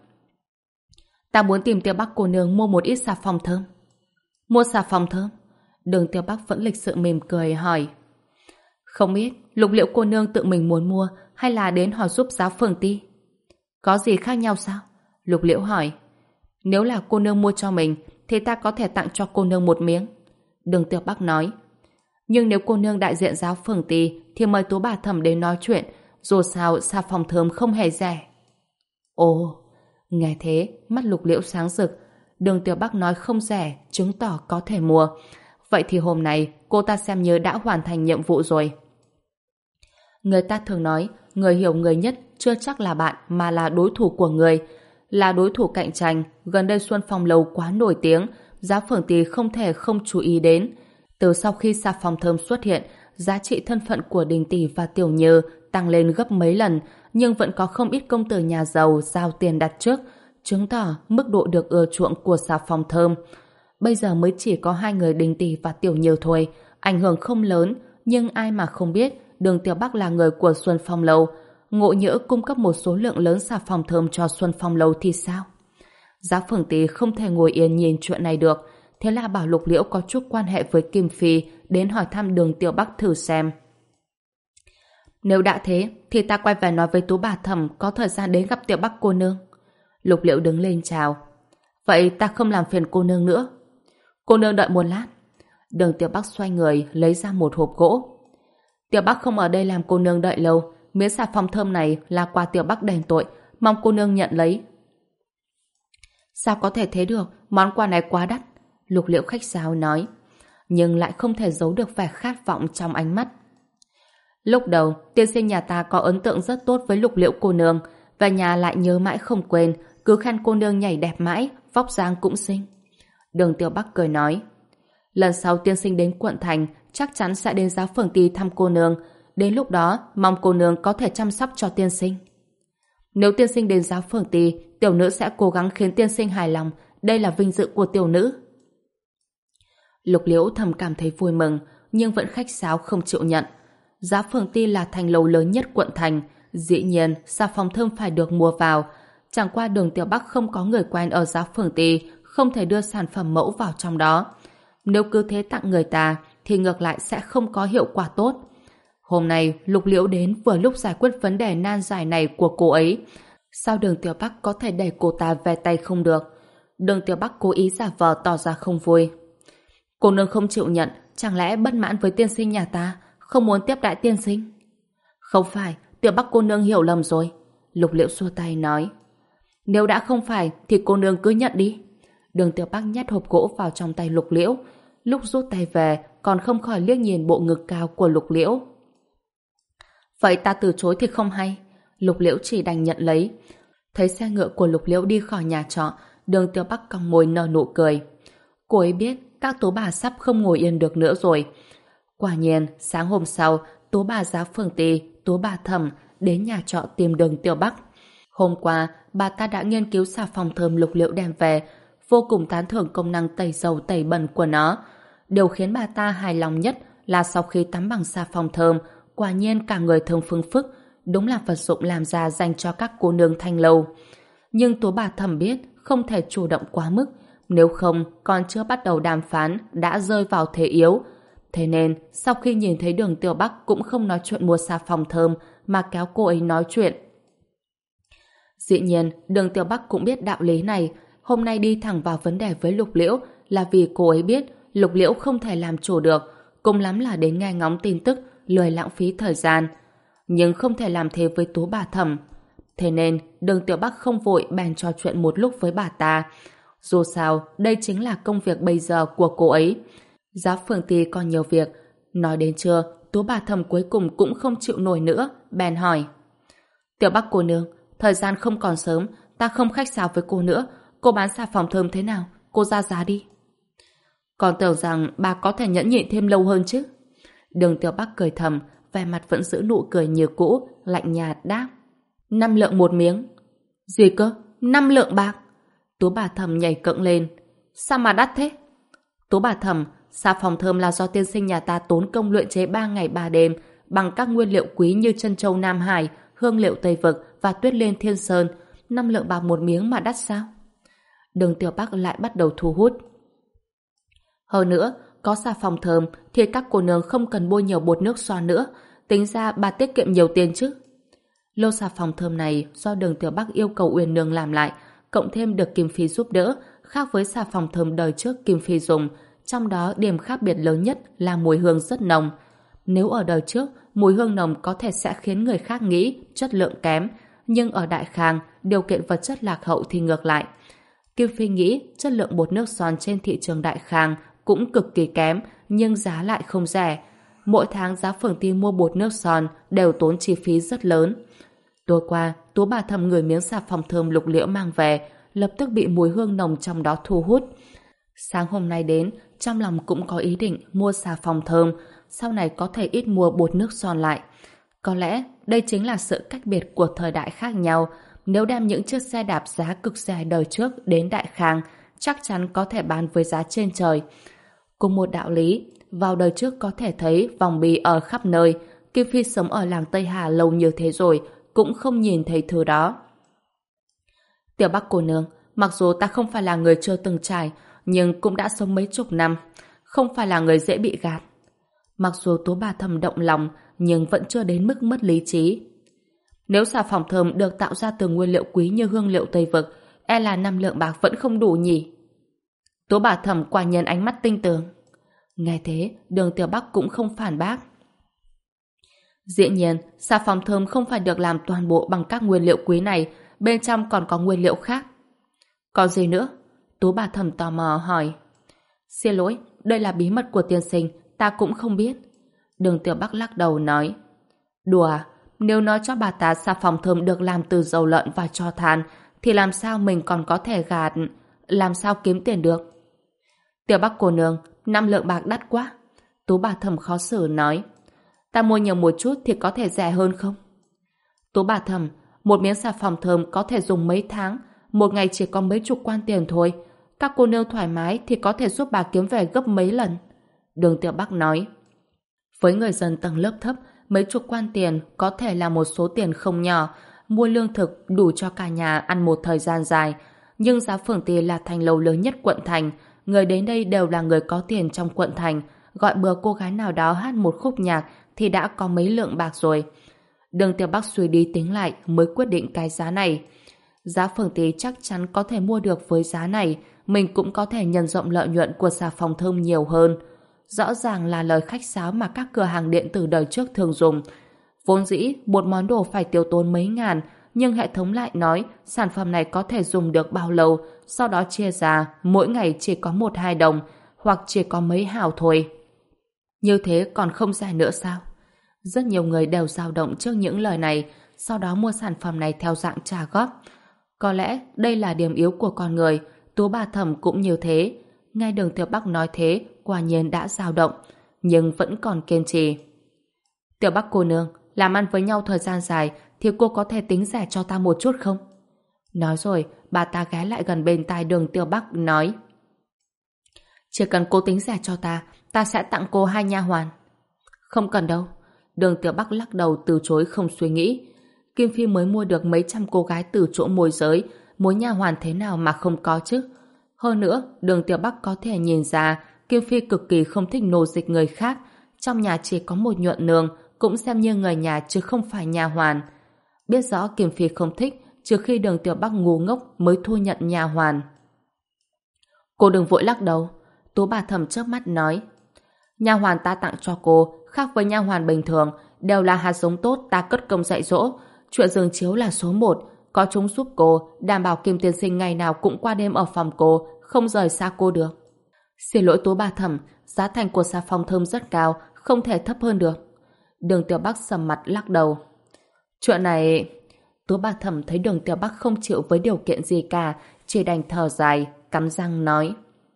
Ta muốn tìm Tiểu Bắc cô nương mua một ít xà phòng thơm. Mua xà phòng thơm? Đường Tiểu Bắc vẫn lịch sự mỉm cười hỏi. Không biết Lục Liễu cô nương tự mình muốn mua hay là đến hỏi giúp giáo phường Ti? Có gì khác nhau sao? Lục Liễu hỏi. Nếu là cô nương mua cho mình thì ta có thể tặng cho cô nương một miếng. Đường Tiểu Bắc nói. Nhưng nếu cô nương đại diện giáo phường Ti thì mời Tú bà thẩm đến nói chuyện, dù sao xà phòng thơm không hề rẻ. Ồ, nghe thế mắt Lục Liễu sáng rực. Đường Tiểu Bắc nói không rẻ chứng tỏ có thể mua. Vậy thì hôm nay cô ta xem như đã hoàn thành nhiệm vụ rồi. Người ta thường nói người hiểu người nhất chưa chắc là bạn mà là đối thủ của người. Là đối thủ cạnh tranh, gần đây Xuân Phong Lầu quá nổi tiếng, giáo phường Tì không thể không chú ý đến. Từ sau khi xà phòng thơm xuất hiện, giá trị thân phận của Đình Tỷ và Tiểu Như tăng lên gấp mấy lần, nhưng vẫn có không ít công tử nhà giàu giao tiền đặt trước, chứng tỏ mức độ được ưa chuộng của xà phòng thơm. Bây giờ mới chỉ có hai người Đình Tỷ và Tiểu Như thôi, ảnh hưởng không lớn, nhưng ai mà không biết Đường Tiểu Bắc là người của Xuân Phong Lầu, ngộ nhỡ cung cấp một số lượng lớn xà phòng thơm cho Xuân Phong Lầu thì sao? Giáo phường Tì không thể ngồi yên nhìn chuyện này được, thế là bảo Lục Liễu có chút quan hệ với Kim Phi đến hỏi thăm Đường Tiểu Bắc thử xem. Nếu đã thế, thì ta quay về nói với Tú bà Thẩm có thời gian đến gặp Tiểu Bắc cô nương. Lục Liễu đứng lên chào. Vậy ta không làm phiền cô nương nữa. Cô nương đợi một lát. Đường Tiểu Bắc xoay người lấy ra một hộp gỗ. Tiểu Bắc không ở đây làm cô nương đợi lâu. Miếng xà phòng thơm này là quà Tiểu Bắc đền tội, mong cô nương nhận lấy. Sao có thể thế được, món quà này quá đắt. Lục Liễu khách sáo nói, nhưng lại không thể giấu được vẻ khát vọng trong ánh mắt. Lúc đầu, tiên sinh nhà ta có ấn tượng rất tốt với Lục Liễu cô nương, về nhà lại nhớ mãi không quên, cứ khen cô nương nhảy đẹp mãi, vóc dáng cũng xinh. Đường Tiểu Bắc cười nói, lần sau tiên sinh đến quận thành, chắc chắn sẽ đến Giáo Phường Ty thăm cô nương. Đến lúc đó, mong cô nương có thể chăm sóc cho tiên sinh. Nếu tiên sinh đến Giáo Phường Ty, tiểu nữ sẽ cố gắng khiến tiên sinh hài lòng. Đây là vinh dự của tiểu nữ. Lục Liễu thầm cảm thấy vui mừng, nhưng vẫn khách sáo không chịu nhận. Giáo Phường Ty là thành lầu lớn nhất quận thành, dĩ nhiên xà phòng thơm phải được mua vào. Chẳng qua Đường Tiểu Bắc không có người quen ở Giáo Phường Ty, không thể đưa sản phẩm mẫu vào trong đó. Nếu cứ thế tặng người ta, thì ngược lại sẽ không có hiệu quả tốt. Hôm nay Lục Liễu đến vừa lúc giải quyết vấn đề nan giải này của cô ấy. Sao Đường Tiểu Bắc có thể đẩy cô ta về tay không được? Đường Tiểu Bắc cố ý giả vờ tỏ ra không vui. Cô nương không chịu nhận, chẳng lẽ bất mãn với tiên sinh nhà ta, không muốn tiếp đãi tiên sinh? Không phải, Tiểu Bắc cô nương hiểu lầm rồi. Lục Liễu xua tay nói. Nếu đã không phải thì cô nương cứ nhận đi. Đường Tiểu Bắc nhét hộp gỗ vào trong tay Lục Liễu. Lúc rút tay về còn không khỏi liếc nhìn bộ ngực cao của Lục Liễu. Vậy ta từ chối thì không hay. Lục Liễu chỉ đành nhận lấy. Thấy xe ngựa của Lục Liễu đi khỏi nhà trọ, Đường Tiểu Bắc cong môi nở nụ cười. Cô ấy biết các tố bà sắp không ngồi yên được nữa rồi. Quả nhiên, sáng hôm sau, tố bà Giáo Phường Ty, tố bà Thẩm đến nhà trọ tìm Đường Tiểu Bắc. Hôm qua, bà ta đã nghiên cứu xà phòng thơm Lục Liễu đem về, vô cùng tán thưởng công năng tẩy dầu tẩy bẩn của nó. Điều khiến bà ta hài lòng nhất là sau khi tắm bằng xà phòng thơm, quả nhiên cả người thơm phưng phức, đúng là vật dụng làm ra dành cho các cô nương thanh lâu. Nhưng tố bà Thẩm biết không thể chủ động quá mức, nếu không còn chưa bắt đầu đàm phán đã rơi vào thế yếu. Thế nên sau khi nhìn thấy Đường Tiểu Bắc cũng không nói chuyện mua xà phòng thơm mà kéo cô ấy nói chuyện. Dĩ nhiên Đường Tiểu Bắc cũng biết đạo lý này, hôm nay đi thẳng vào vấn đề với Lục Liễu là vì cô ấy biết Lục Liễu không thể làm chủ được, cùng lắm là đến nghe ngóng tin tức, lười lãng phí thời gian. Nhưng không thể làm thế với Tố bà Thẩm. Thế nên Đường Tiểu Bắc không vội bèn trò chuyện một lúc với bà ta. Dù sao, đây chính là công việc bây giờ của cô ấy. Giáo Phường Ty còn nhiều việc. Nói đến trưa, Tố bà Thẩm cuối cùng cũng không chịu nổi nữa, bèn hỏi. Tiểu Bắc cô nương, thời gian không còn sớm, ta không khách sáo với cô nữa. Cô bán xà phòng thơm thế nào? Cô ra giá đi. Còn tưởng rằng bà có thể nhẫn nhịn thêm lâu hơn chứ. Đường Tiểu Bắc cười thầm, vẻ mặt vẫn giữ nụ cười như cũ, lạnh nhạt đáp. Năm lượng một miếng. Gì cơ? Năm lượng bạc? Tú bà Thẩm nhảy cẫng lên. Sao mà đắt thế? Tú bà Thẩm, xà phòng thơm là do tiên sinh nhà ta tốn công luyện chế ba ngày ba đêm bằng các nguyên liệu quý như trân châu Nam Hải, hương liệu Tây Vực và tuyết liên Thiên Sơn. Năm lượng bạc một miếng mà đắt sao? Đường Tiểu Bắc lại bắt đầu thu hút. Hơn nữa, có xà phòng thơm thì các cô nương không cần bôi nhiều bột nước xoa nữa, tính ra bà tiết kiệm nhiều tiền chứ. Lô xà phòng thơm này do Đường Tiểu Bắc yêu cầu Uyên Nương làm lại, cộng thêm được Kim Phi giúp đỡ, khác với xà phòng thơm đời trước Kim Phi dùng, trong đó điểm khác biệt lớn nhất là mùi hương rất nồng. Nếu ở đời trước, mùi hương nồng có thể sẽ khiến người khác nghĩ chất lượng kém, nhưng ở Đại Khang, điều kiện vật chất lạc hậu thì ngược lại. Kim Phi nghĩ chất lượng bột nước son trên thị trường Đại Khang cũng cực kỳ kém, nhưng giá lại không rẻ. Mỗi tháng Giáo Phường Ty mua bột nước son đều tốn chi phí rất lớn. Tối qua, Tú bà Thẩm ngửi miếng xà phòng thơm Lục Liễu mang về, lập tức bị mùi hương nồng trong đó thu hút. Sáng hôm nay đến, trong lòng cũng có ý định mua xà phòng thơm, sau này có thể ít mua bột nước son lại. Có lẽ đây chính là sự cách biệt của thời đại khác nhau. Nếu đem những chiếc xe đạp giá cực rẻ đời trước đến Đại Khang, chắc chắn có thể bán với giá trên trời. Cùng một đạo lý, vào đời trước có thể thấy vòng bì ở khắp nơi. Kim Phi sống ở làng Tây Hà lâu như thế rồi, cũng không nhìn thấy thứ đó. Tiểu Bắc cô nương, mặc dù ta không phải là người chưa từng trải, nhưng cũng đã sống mấy chục năm, không phải là người dễ bị gạt. Mặc dù Tố bà Thẩm động lòng, nhưng vẫn chưa đến mức mất lý trí. Nếu xà phòng thơm được tạo ra từ nguyên liệu quý như hương liệu Tây Vực, e là năm lượng bạc vẫn không đủ nhỉ? Tố bà Thẩm quả nhiên ánh mắt tinh tường. Nghe thế, Đường Tiểu Bắc cũng không phản bác. Dĩ nhiên, xà phòng thơm không phải được làm toàn bộ bằng các nguyên liệu quý này, bên trong còn có nguyên liệu khác. Còn gì nữa? Tố bà Thẩm tò mò hỏi. Xin lỗi, đây là bí mật của tiên sinh, ta cũng không biết. Đường Tiểu Bắc lắc đầu nói. Đùa à? Nếu nói cho bà ta xà phòng thơm được làm từ dầu lợn và tro than, thì làm sao mình còn có thể gạt, làm sao kiếm tiền được? Tiểu Bắc cô nương, năm lượng bạc đắt quá. Tú bà Thẩm khó xử nói. Ta mua nhiều một chút thì có thể rẻ hơn không? Tú bà Thẩm, một miếng xà phòng thơm có thể dùng mấy tháng, một ngày chỉ có mấy chục quan tiền thôi. Các cô nương thoải mái thì có thể giúp bà kiếm về gấp mấy lần. Đường Tiểu Bắc nói. Với người dân tầng lớp thấp, mấy chục quan tiền có thể là một số tiền không nhỏ, mua lương thực đủ cho cả nhà ăn một thời gian dài. Nhưng Giá Phường Tỳ là thành lầu lớn nhất quận thành, người đến đây đều là người có tiền trong quận thành, gọi bừa cô gái nào đó hát một khúc nhạc thì đã có mấy lượng bạc rồi. Đường Tiểu Bắc suy đi tính lại mới quyết định cái giá này. Giá Phường Tỳ chắc chắn có thể mua được với giá này, mình cũng có thể nhân rộng lợi nhuận của xà phòng thơm nhiều hơn. Rõ ràng là lời khách sáo mà các cửa hàng điện tử đời trước thường dùng. Vốn dĩ, một món đồ phải tiêu tốn mấy ngàn, nhưng hệ thống lại nói sản phẩm này có thể dùng được bao lâu, sau đó chia ra mỗi ngày chỉ có một hai đồng, hoặc chỉ có mấy hào thôi. Như thế còn không rẻ nữa sao? Rất nhiều người đều dao động trước những lời này, sau đó mua sản phẩm này theo dạng trả góp. Có lẽ đây là điểm yếu của con người, Tú bà Thẩm cũng như thế. Nghe Đường Tiểu Bắc nói thế, quả nhiên đã dao động, nhưng vẫn còn kiên trì. Tiểu Bắc cô nương, làm ăn với nhau thời gian dài thì cô có thể tính rẻ cho ta một chút không? Nói rồi, bà ta ghé lại gần bên tai Đường Tiểu Bắc nói. Chỉ cần cô tính rẻ cho ta, ta sẽ tặng cô hai nha hoàn. Không cần đâu. Đường Tiểu Bắc lắc đầu từ chối không suy nghĩ. Kim Phi mới mua được mấy trăm cô gái từ chỗ môi giới, mối nha hoàn thế nào mà không có chứ? Hơn nữa, Đường Tiểu Bắc có thể nhìn ra Kim Phi cực kỳ không thích nô dịch người khác. Trong nhà chỉ có một nhuận nương, cũng xem như người nhà chứ không phải nha hoàn. Biết rõ Kim Phi không thích, trừ khi Đường Tiểu Bắc ngu ngốc mới thu nhận nha hoàn. Cô đừng vội lắc đầu. Tú bà Thẩm chớp mắt nói. Nha hoàn ta tặng cho cô khác với nha hoàn bình thường, đều là hạt giống tốt ta cất công dạy dỗ. Chuyện giường chiếu là số một, có chúng giúp cô, đảm bảo Kim tiên sinh ngày nào cũng qua đêm ở phòng cô, không rời xa cô được. Xin lỗi Tú bà Thẩm, giá thành của xà phòng thơm rất cao, không thể thấp hơn được. Đường Tiểu Bắc sầm mặt lắc đầu. Chuyện này... Tú bà Thẩm thấy Đường Tiểu Bắc không chịu với điều kiện gì cả, chỉ đành thở dài, cắn răng nói.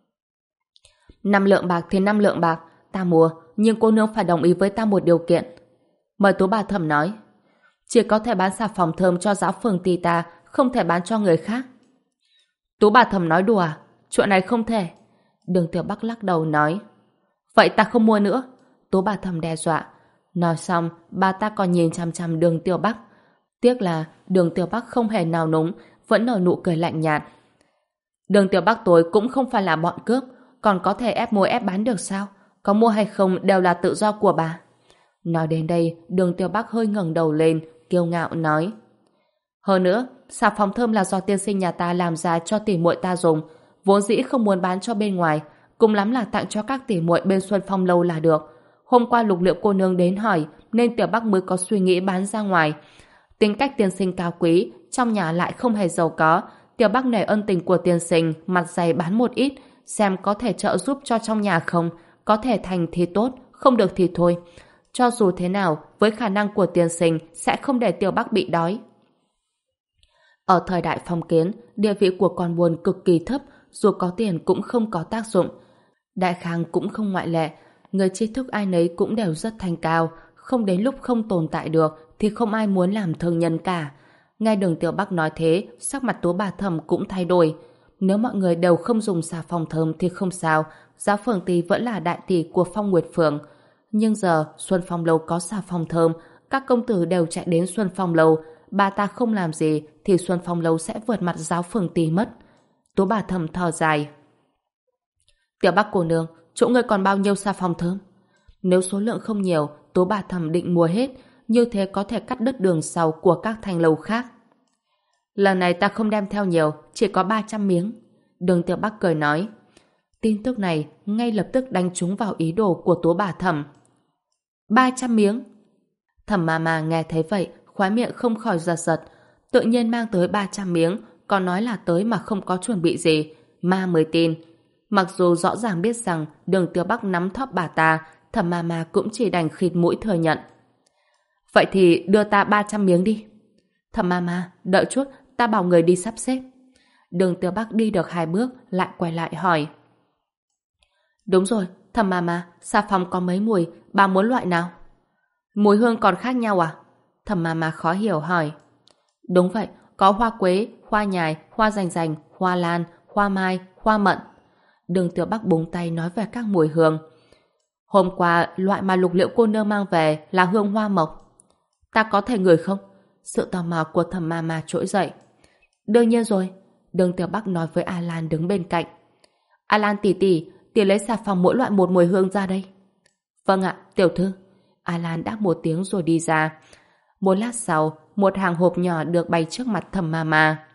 Năm lượng bạc thì năm lượng bạc, ta mua, nhưng cô nương phải đồng ý với ta một điều kiện. Mời Tú bà Thẩm nói. Chỉ có thể bán xà phòng thơm cho Giáo Phường Tỳ ta, không thể bán cho người khác. Tú bà Thẩm nói đùa à? Chuyện này không thể. Đường Tiểu Bắc lắc đầu nói. Vậy ta không mua nữa. Tú bà Thẩm đe dọa. Nói xong, bà ta còn nhìn chằm chằm Đường Tiểu Bắc. Tiếc là Đường Tiểu Bắc không hề nào núng, vẫn nở nụ cười lạnh nhạt. Đường Tiểu Bắc tôi cũng không phải là bọn cướp, còn có thể ép mua ép bán được sao? Có mua hay không đều là tự do của bà. Nói đến đây, Đường Tiểu Bắc hơi ngẩng đầu lên, kiêu ngạo nói. Hơn nữa, xà phòng thơm là do tiên sinh nhà ta làm ra cho tỉ muội ta dùng, vốn dĩ không muốn bán cho bên ngoài, cùng lắm là tặng cho các tỉ muội bên Xuân Phong lâu là được. Hôm qua Lục Liệu cô nương đến hỏi, nên Tiểu Bắc mới có suy nghĩ bán ra ngoài. Tính cách tiên sinh cao quý, trong nhà lại không hề giàu có, Tiểu Bắc nể ân tình của tiên sinh, mặt dày bán một ít, xem có thể trợ giúp cho trong nhà không, có thể thành thì tốt, không được thì thôi. Cho dù thế nào, với khả năng của tiên sinh sẽ không để Tiểu Bắc bị đói. Ở thời đại phong kiến, địa vị của con buôn cực kỳ thấp, dù có tiền cũng không có tác dụng. Đại Khang cũng không ngoại lệ, người tri thức ai nấy cũng đều rất thanh cao, không đến lúc không tồn tại được thì không ai muốn làm thương nhân cả. Nghe Đường Tiểu Bắc nói thế, sắc mặt Tú bà Thẩm cũng thay đổi. Nếu mọi người đều không dùng xà phòng thơm thì không sao, Giáo Phường Tỳ vẫn là đại tỷ của Phong Nguyệt Phường. Nhưng giờ Xuân Phong lâu có xà phòng thơm, các công tử đều chạy đến Xuân Phong lâu, bà ta không làm gì thì Xuân Phong lâu sẽ vượt mặt Giáo Phường Tỳ mất. Tú bà Thẩm thở dài. Tiểu Bắc cô nương, chỗ ngươi còn bao nhiêu xà phòng thơm? Nếu số lượng không nhiều Tố bà Thẩm định mua hết, như thế có thể cắt đứt đường sau của các thanh lâu khác. Lần này ta không đem theo nhiều, chỉ có ba trăm miếng. Đường Tiểu Bắc cười nói. Tin tức này ngay lập tức đánh trúng vào ý đồ của Tố bà Thẩm. Ba trăm miếng? Thẩm mà mà nghe thấy vậy, khóe miệng không khỏi giật giật. Tự nhiên mang tới ba trăm miếng, còn nói là tới mà không có chuẩn bị gì. Ma mới tin. Mặc dù rõ ràng biết rằng Đường Tiểu Bắc nắm thóp bà ta, Thẩm mà mà cũng chỉ đành khịt mũi thừa nhận. Vậy thì đưa ta ba trăm miếng đi. Thẩm mà mà, đợi chút, ta bảo người đi sắp xếp. Đường Tiểu Bắc đi được hai bước, lại quay lại hỏi. Đúng rồi, Thẩm mà mà, xà phòng có mấy mùi, bà muốn loại nào? Mùi hương còn khác nhau à? Thẩm mà mà khó hiểu hỏi. Đúng vậy, có hoa quế, hoa nhài, hoa rành rành, hoa lan, hoa mai, hoa mận. Đường Tiểu Bắc búng tay nói về các mùi hương. Hôm qua, loại mà Lục Liệu cô nương mang về là hương hoa mộc. Ta có thể ngửi không? Sự tò mò của Thẩm mà mà trỗi dậy. Đương nhiên rồi. Đường Tiểu Bắc nói với Alan đứng bên cạnh. Alan tỷ tỷ, tỷ lấy xà phòng mỗi loại một mùi hương ra đây. Vâng ạ, tiểu thư. Alan đáp một tiếng rồi đi ra. Một lát sau, một hàng hộp nhỏ được bày trước mặt Thẩm mà mà.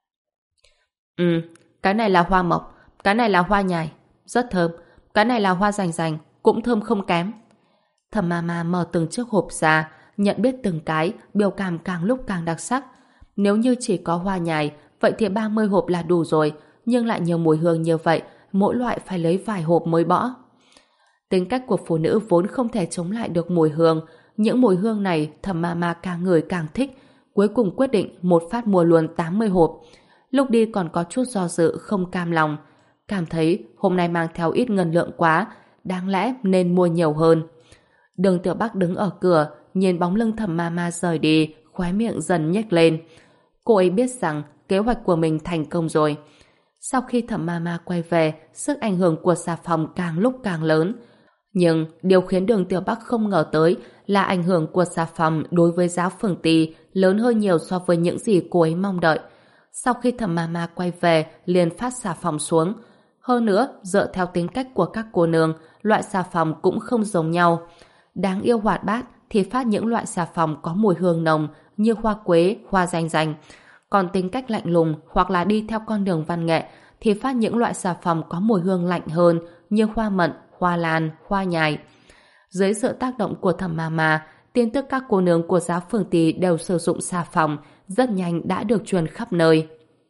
Ừ, cái này là hoa mộc, cái này là hoa nhài, rất thơm. Cái này là hoa rành rành, cũng thơm không kém. Thẩm mà mà mở từng chiếc hộp ra, nhận biết từng cái, biểu cảm càng lúc càng đặc sắc. Nếu như chỉ có hoa nhài, vậy thì ba mươi hộp là đủ rồi, nhưng lại nhiều mùi hương như vậy, mỗi loại phải lấy vài hộp mới bỏ. Tính cách của phụ nữ vốn không thể chống lại được mùi hương, những mùi hương này Thẩm mà mà càng ngửi càng thích, cuối cùng quyết định một phát mua luôn tám mươi hộp. Lúc đi còn có chút do dự không cam lòng, cảm thấy hôm nay mang theo ít ngân lượng quá, đáng lẽ nên mua nhiều hơn. Đường Tiểu Bắc đứng ở cửa, nhìn bóng lưng Thẩm mà mà rời đi, khóe miệng dần nhếch lên. Cô ấy biết rằng kế hoạch của mình thành công rồi. Sau khi Thẩm mà mà quay về, sức ảnh hưởng của xà phòng càng lúc càng lớn. Nhưng điều khiến Đường Tiểu Bắc không ngờ tới là ảnh hưởng của xà phòng đối với giáo phường Tì lớn hơn nhiều so với những gì cô ấy mong đợi. Sau khi Thẩm mà mà quay về, liền phát xà phòng xuống. Hơn nữa, dựa theo tính cách của các cô nương, loại xà phòng cũng không giống nhau. Đáng yêu hoạt bát thì phát những loại xà phòng có mùi hương nồng như hoa quế, hoa rành rành. Còn tính cách lạnh lùng hoặc là đi theo con đường văn nghệ thì phát những loại xà phòng có mùi hương lạnh hơn như hoa mận, hoa lan, hoa nhài. Dưới sự tác động của Thẩm mà mà, tin tức các cô nương của giáo phường Tì đều sử dụng xà phòng rất nhanh đã được truyền khắp nơi.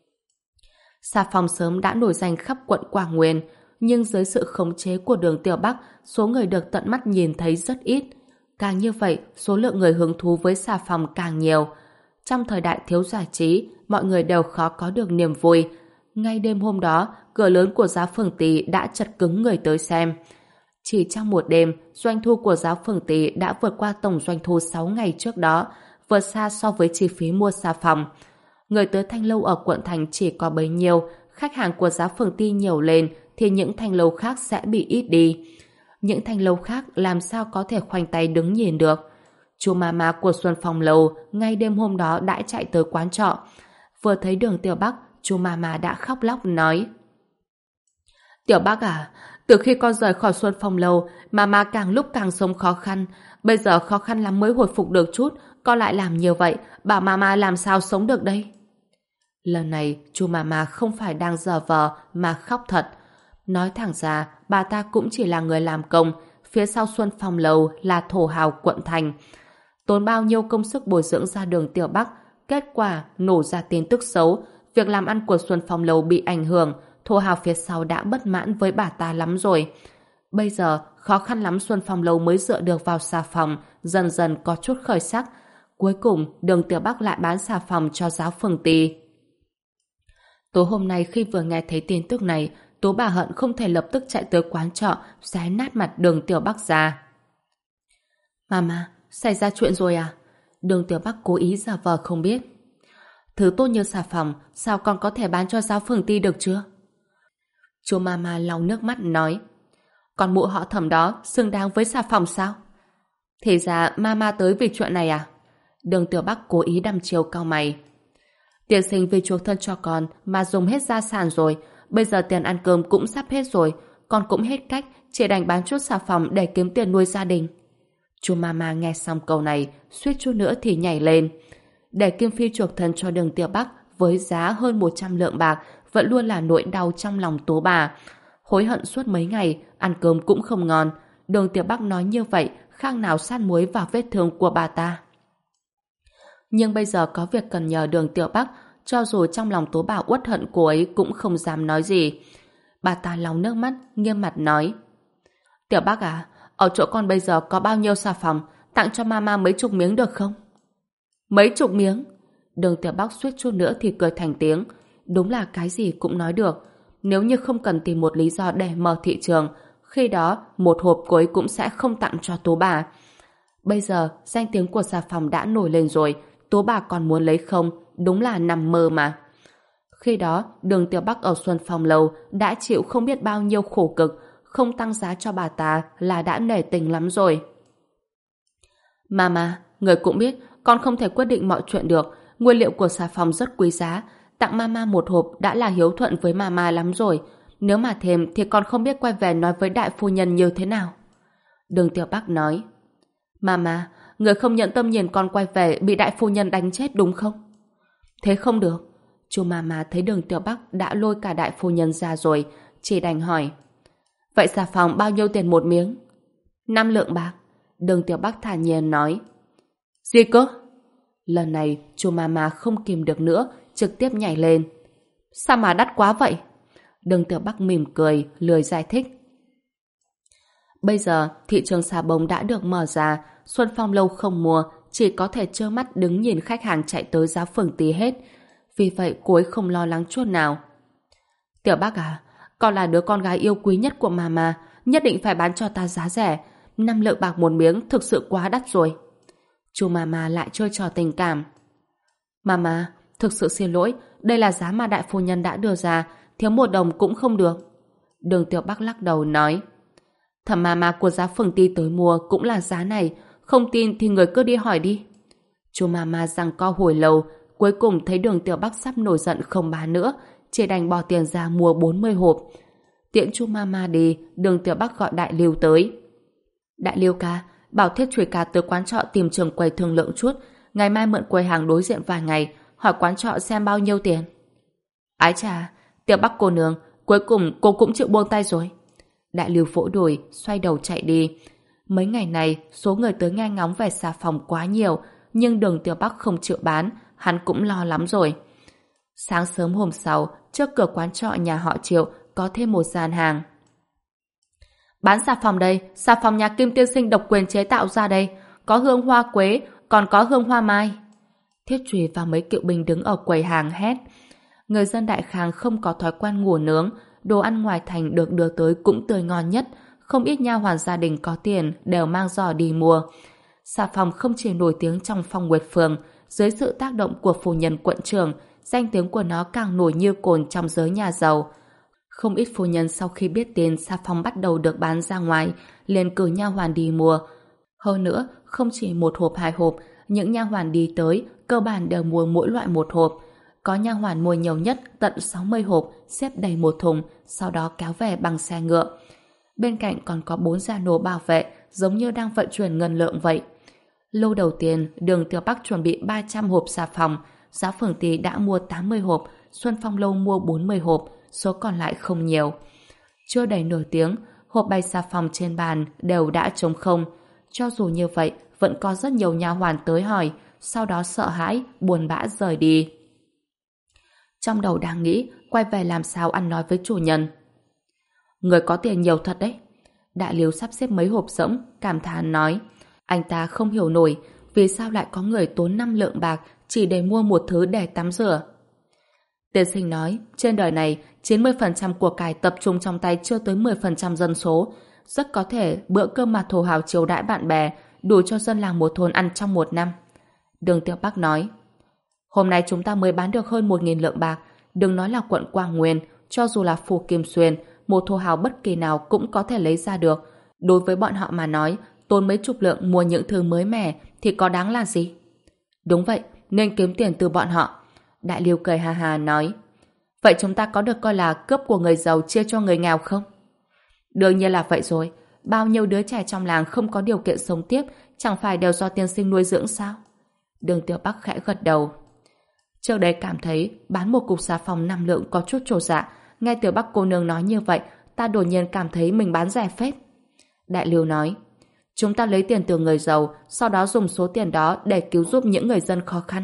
Xà phòng sớm đã nổi danh khắp quận Quảng Nguyên, nhưng dưới sự khống chế của Đường Tiểu Bắc, số người được tận mắt nhìn thấy rất ít. Càng như vậy, số lượng người hứng thú với xà phòng càng nhiều. Trong thời đại thiếu giải trí, mọi người đều khó có được niềm vui. Ngay đêm hôm đó, cửa lớn của giáo phường Tì đã chật cứng người tới xem. Chỉ trong một đêm, doanh thu của giáo phường Tì đã vượt qua tổng doanh thu sáu ngày trước đó, vượt xa so với chi phí mua xà phòng. Người tới thanh lâu ở quận thành chỉ có bấy nhiêu, khách hàng của giáo phường Ti nhiều lên thì những thanh lâu khác sẽ bị ít đi. Những thanh lâu khác làm sao có thể khoanh tay đứng nhìn được. Chú Mama của Xuân Phong Lầu ngay đêm hôm đó đã chạy tới quán trọ. Vừa thấy Đường Tiểu Bắc, chú Mama đã khóc lóc nói: Tiểu Bắc à, từ khi con rời khỏi Xuân Phong Lầu, Mama càng lúc càng sống khó khăn. Bây giờ khó khăn lắm mới hồi phục được chút, con lại làm như vậy, bảo Mama làm sao sống được đây? Lần này, chú Mama không phải đang giở vờ mà khóc thật. Nói thẳng ra, bà ta cũng chỉ là người làm công, phía sau Xuân Phong Lầu là thổ hào quận thành. Tốn bao nhiêu công sức bồi dưỡng ra Đường Tiểu Bắc, kết quả nổ ra tin tức xấu, việc làm ăn của Xuân Phong Lầu bị ảnh hưởng, thổ hào phía sau đã bất mãn với bà ta lắm rồi. Bây giờ, khó khăn lắm Xuân Phong Lầu mới dựa được vào xà phòng, dần dần có chút khởi sắc. Cuối cùng, Đường Tiểu Bắc lại bán xà phòng cho giáo phường Tì. Tối hôm nay khi vừa nghe thấy tin tức này, Tố bà Hận không thể lập tức chạy tới quán trọ, xé nát mặt Đường Tiểu Bắc ra. Mama, xảy ra chuyện rồi à? Đường Tiểu Bắc cố ý giả vờ không biết. Thứ tốt như xà phòng, sao con có thể bán cho giáo phường Ti được chưa? Chú Mama lau nước mắt nói: Con mụ họ Thẩm đó xứng đáng với xà phòng sao? Thì ra Mama tới vì chuyện này à? Đường Tiểu Bắc cố ý đăm chiêu cau mày. Tiền sinh vì chuộc thân cho con mà dùng hết gia sản rồi, bây giờ tiền ăn cơm cũng sắp hết rồi, con cũng hết cách, chỉ đành bán chút xà phòng để kiếm tiền nuôi gia đình. Chu Mama nghe xong câu này, suýt chút nữa thì nhảy lên. Để Kim Phi chuộc thân cho Đường Tiểu Bắc với giá hơn một trăm lượng bạc vẫn luôn là nỗi đau trong lòng Tố bà. Hối hận suốt mấy ngày, ăn cơm cũng không ngon. Đường Tiểu Bắc nói như vậy, khác nào sát muối vào vết thương của bà ta. Nhưng bây giờ có việc cần nhờ Đường Tiểu Bắc, cho dù trong lòng Tố bà uất hận cô ấy cũng không dám nói gì. Bà ta lau nước mắt, nghiêm mặt nói: Tiểu Bắc à, ở chỗ con bây giờ có bao nhiêu xà phòng, tặng cho mama mấy chục miếng được không? Mấy chục miếng? Đường Tiểu Bắc suýt chút nữa thì cười thành tiếng. Đúng là cái gì cũng nói được. Nếu như không cần tìm một lý do để mở thị trường, khi đó một hộp cô ấy cũng sẽ không tặng cho Tố bà. Bây giờ danh tiếng của xà phòng đã nổi lên rồi, Tố bà còn muốn lấy không? Đúng là nằm mơ mà. Khi đó Đường Tiểu Bắc ở Xuân Phong Lâu đã chịu không biết bao nhiêu khổ cực, không tăng giá cho bà ta là đã nể tình lắm rồi. Mama, người cũng biết con không thể quyết định mọi chuyện được. Nguyên liệu của xà phòng rất quý giá, tặng mama một hộp đã là hiếu thuận với mama lắm rồi. Nếu mà thêm thì con không biết quay về nói với đại phu nhân như thế nào. Đường Tiểu Bắc nói: Mama, người không nhận tâm nhìn con quay về bị đại phu nhân đánh chết đúng không? Thế không được. Chu Mama thấy Đường Tiểu Bắc đã lôi cả đại phu nhân ra rồi, chỉ đành hỏi: Vậy xà phòng bao nhiêu tiền một miếng? Năm lượng bạc. Đường Tiểu Bắc thản nhiên nói. Gì cơ? Lần này Chu Mama không kìm được nữa, trực tiếp nhảy lên. Sao mà đắt quá vậy? Đường Tiểu Bắc mỉm cười, lười giải thích. Bây giờ thị trường xà bông đã được mở ra, Xuân Phong Lâu không mua, chỉ có thể trơ mắt đứng nhìn khách hàng chạy tới giá phường tí hết. Vì vậy cô ấy không lo lắng chút nào. Tiểu Bắc à, con là đứa con gái yêu quý nhất của Mama, nhất định phải bán cho ta giá rẻ. Năm lượng bạc một miếng thực sự quá đắt rồi. Chu Mama lại chơi trò tình cảm. Mama, thực sự xin lỗi, đây là giá mà đại phu nhân đã đưa ra, thiếu một đồng cũng không được. Đường Tiểu Bắc lắc đầu nói. Thẩm Mama của giá phường ti tới mua cũng là giá này, không tin thì người cứ đi hỏi đi. Chu Mama giằng co hồi lâu, cuối cùng thấy Đường Tiểu Bắc sắp nổi giận không bán nữa, chỉ đành bỏ tiền ra mua bốn mươi hộp. Tiễn Chu Mama đi, Đường Tiểu Bắc gọi Đại Lưu tới. Đại Lưu ca, bảo Thiết Chùy ca tới quán trọ tìm trường quầy thương lượng chút, ngày mai mượn quầy hàng đối diện vài ngày, hỏi quán trọ xem bao nhiêu tiền. Ái chà, Tiểu Bắc cô nương, cuối cùng cô cũng chịu buông tay rồi. Đại Lưu vỗ đùi, xoay đầu chạy đi. Mấy ngày này, số người tới nghe ngóng về xà phòng quá nhiều, nhưng Đường Tiểu Bắc không chịu bán, hắn cũng lo lắm rồi. Sáng sớm hôm sau, trước cửa quán trọ nhà họ Triệu có thêm một gian hàng. Bán xà phòng đây, xà phòng nhà Kim tiên sinh độc quyền chế tạo ra đây, có hương hoa quế, còn có hương hoa mai. Thiết Chùy và mấy cựu binh đứng ở quầy hàng hét. Người dân Đại Khang không có thói quen ngủ nướng, đồ ăn ngoài thành được đưa tới cũng tươi ngon nhất, không ít nha hoàn gia đình có tiền đều mang giỏ đi mua. Xà phòng không chỉ nổi tiếng trong Phong Nguyệt Phường, dưới sự tác động của phu nhân quận trưởng, danh tiếng của nó càng nổi như cồn trong giới nhà giàu. Không ít phu nhân sau khi biết tin xà phòng bắt đầu được bán ra ngoài, liền cử nha hoàn đi mua. Hơn nữa, không chỉ một hộp hai hộp, những nha hoàn đi tới cơ bản đều mua mỗi loại một hộp. Có nha hoàn mua nhiều nhất tận sáu mươi hộp, xếp đầy một thùng, sau đó kéo về bằng xe ngựa. Bên cạnh còn có bốn gia nô bảo vệ, giống như đang vận chuyển ngân lượng vậy. Lô đầu tiên, Đường Tiểu Bắc chuẩn bị ba trăm hộp xà phòng, giá phường tí đã mua tám mươi hộp, Xuân Phong Lâu mua bốn mươi hộp, số còn lại không nhiều. Chưa đầy nửa tiếng, hộp bày xà phòng trên bàn đều đã trống không. Cho dù như vậy, vẫn có rất nhiều nha hoàn tới hỏi, sau đó sợ hãi, buồn bã rời đi. Trong đầu đang nghĩ, quay về làm sao ăn nói với chủ nhân. Người có tiền nhiều thật đấy. Đại Liêu sắp xếp mấy hộp rỗng, cảm thán nói. Anh ta không hiểu nổi, vì sao lại có người tốn năm lượng bạc chỉ để mua một thứ để tắm rửa. Tiên sinh nói, trên đời này, chín mươi phần trăm của cải tập trung trong tay chưa tới mười phần trăm dân số. Rất có thể bữa cơm mà thổ hào chiều đãi bạn bè đủ cho dân làng một thôn ăn trong một năm. Đường Tiểu Bắc nói. Hôm nay chúng ta mới bán được hơn một nghìn lượng bạc. Đừng nói là quận Quang Nguyên, cho dù là Phù Kim Xuyên, một thổ hào bất kỳ nào cũng có thể lấy ra được. Đối với bọn họ mà nói, tốn mấy chục lượng mua những thứ mới mẻ thì có đáng là gì? Đúng vậy, nên kiếm tiền từ bọn họ. Đại Liêu cười hà hà nói. Vậy chúng ta có được coi là cướp của người giàu chia cho người nghèo không? Đương nhiên là vậy rồi. Bao nhiêu đứa trẻ trong làng không có điều kiện sống tiếp chẳng phải đều do tiên sinh nuôi dưỡng sao? Đường Tiểu Bắc khẽ gật đầu. Trước đây cảm thấy bán một cục xà phòng năm lượng có chút trột dạ, nghe Tiểu Bắc cô nương nói như vậy, ta đột nhiên cảm thấy mình bán rẻ phết. Đại Lưu nói, chúng ta lấy tiền từ người giàu, sau đó dùng số tiền đó để cứu giúp những người dân khó khăn.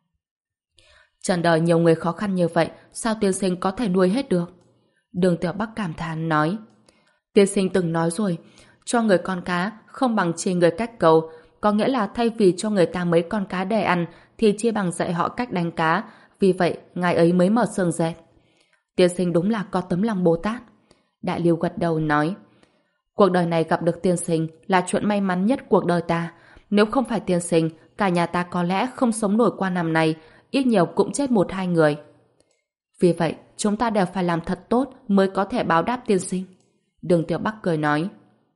Trần đời nhiều người khó khăn như vậy, sao tiên sinh có thể nuôi hết được? Đường Tiểu Bắc cảm thán nói, tiên sinh từng nói rồi, cho người con cá không bằng chia người cách cầu, có nghĩa là thay vì cho người ta mấy con cá để ăn thì chia bằng dạy họ cách đánh cá, vì vậy ngài ấy mới mở xưởng dệt. Tiên sinh đúng là có tấm lòng Bồ Tát. Đại Lưu gật đầu nói, cuộc đời này gặp được tiên sinh là chuyện may mắn nhất cuộc đời ta, nếu không phải tiên sinh, cả nhà ta có lẽ không sống nổi qua năm này, ít nhiều cũng chết một hai người. Vì vậy, chúng ta đều phải làm thật tốt mới có thể báo đáp tiên sinh. Đường Tiểu Bắc cười nói,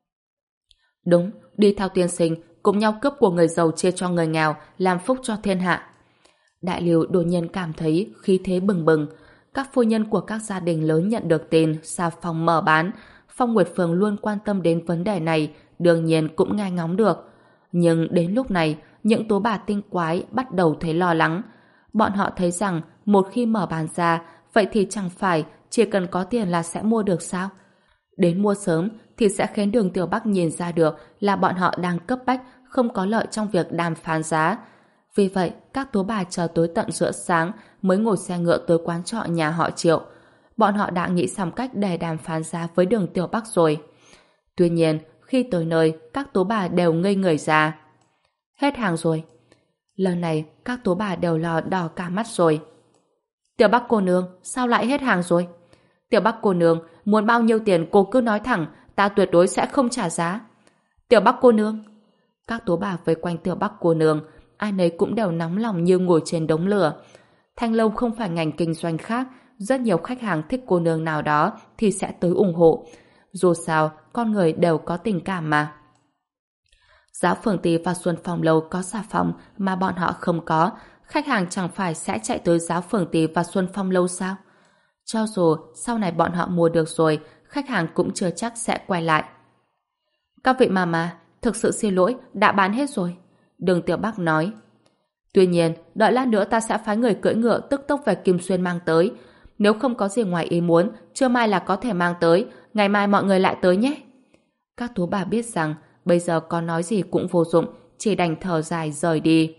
đúng, đi theo tiên sinh, cùng nhau cướp của người giàu chia cho người nghèo, làm phúc cho thiên hạ. Đại Lưu đột nhiên cảm thấy khí thế bừng bừng. Các phu nhân của các gia đình lớn nhận được tin xà phòng mở bán, Phong Nguyệt Phường luôn quan tâm đến vấn đề này, đương nhiên cũng nghe ngóng được. Nhưng đến lúc này, những tú bà tinh quái bắt đầu thấy lo lắng. Bọn họ thấy rằng một khi mở bán ra, vậy thì chẳng phải chỉ cần có tiền là sẽ mua được sao? Đến mua sớm thì sẽ khiến Đường Tiểu Bắc nhìn ra được là bọn họ đang cấp bách, không có lợi trong việc đàm phán giá. Vì vậy, các tú bà chờ tới tận giữa sáng mới ngồi xe ngựa tới quán trọ nhà họ Triệu. Bọn họ đã nghĩ xong cách để đàm phán giá với Đường Tiểu Bắc rồi. Tuy nhiên, khi tới nơi, các tú bà đều ngây người ra. Hết hàng rồi. Lần này, các tú bà đều lo đỏ cả mắt rồi. Tiểu Bắc cô nương, sao lại hết hàng rồi? Tiểu Bắc cô nương, muốn bao nhiêu tiền cô cứ nói thẳng, ta tuyệt đối sẽ không trả giá. Tiểu Bắc cô nương. Các tú bà vây quanh Tiểu Bắc cô nương, ai nấy cũng đều nóng lòng như ngồi trên đống lửa. Thanh Lâu không phải ngành kinh doanh khác, rất nhiều khách hàng thích cô nương nào đó thì sẽ tới ủng hộ. Dù sao, con người đều có tình cảm mà. Giáo Phường Tý và Xuân Phong Lâu có xà phòng mà bọn họ không có, khách hàng chẳng phải sẽ chạy tới Giáo Phường Tý và Xuân Phong Lâu sao? Cho dù sau này bọn họ mua được rồi, khách hàng cũng chưa chắc sẽ quay lại. Các vị mà mà, thực sự xin lỗi, đã bán hết rồi. Đường Tiểu Bắc nói. Tuy nhiên, đợi lát nữa ta sẽ phái người cưỡi ngựa tức tốc về Kim Xuyên mang tới. Nếu không có gì ngoài ý muốn, trưa mai là có thể mang tới, ngày mai mọi người lại tới nhé. Các tú bà biết rằng bây giờ có nói gì cũng vô dụng, chỉ đành thở dài rời đi.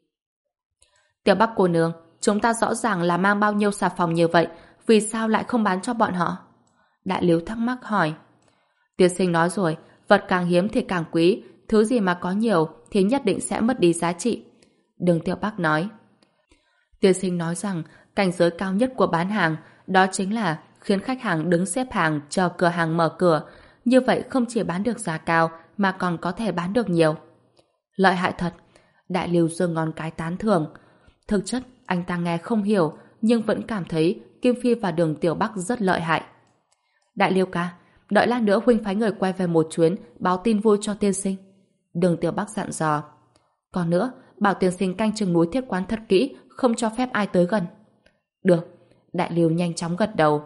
Tiểu Bắc cô nương, chúng ta rõ ràng là mang bao nhiêu xà phòng như vậy, vì sao lại không bán cho bọn họ? Đại Liếu thắc mắc hỏi. Tiên sinh nói rồi, vật càng hiếm thì càng quý, thứ gì mà có nhiều thì nhất định sẽ mất đi giá trị. Đường Tiểu Bắc nói. Tiên sinh nói rằng cảnh giới cao nhất của bán hàng đó chính là khiến khách hàng đứng xếp hàng chờ cửa hàng mở cửa. Như vậy không chỉ bán được giá cao mà còn có thể bán được nhiều. Lợi hại thật. Đại Liêu giơ ngón cái tán thưởng. Thực chất anh ta nghe không hiểu nhưng vẫn cảm thấy Kim Phi và Đường Tiểu Bắc rất lợi hại. Đại Liêu ca, đợi lát nữa huynh phái người quay về một chuyến báo tin vui cho tiên sinh. Đường Tiểu Bắc dặn dò. Còn nữa, bảo tiên sinh canh chừng núi Thiết Quán thật kỹ, không cho phép ai tới gần. Được. Đại Liêu nhanh chóng gật đầu.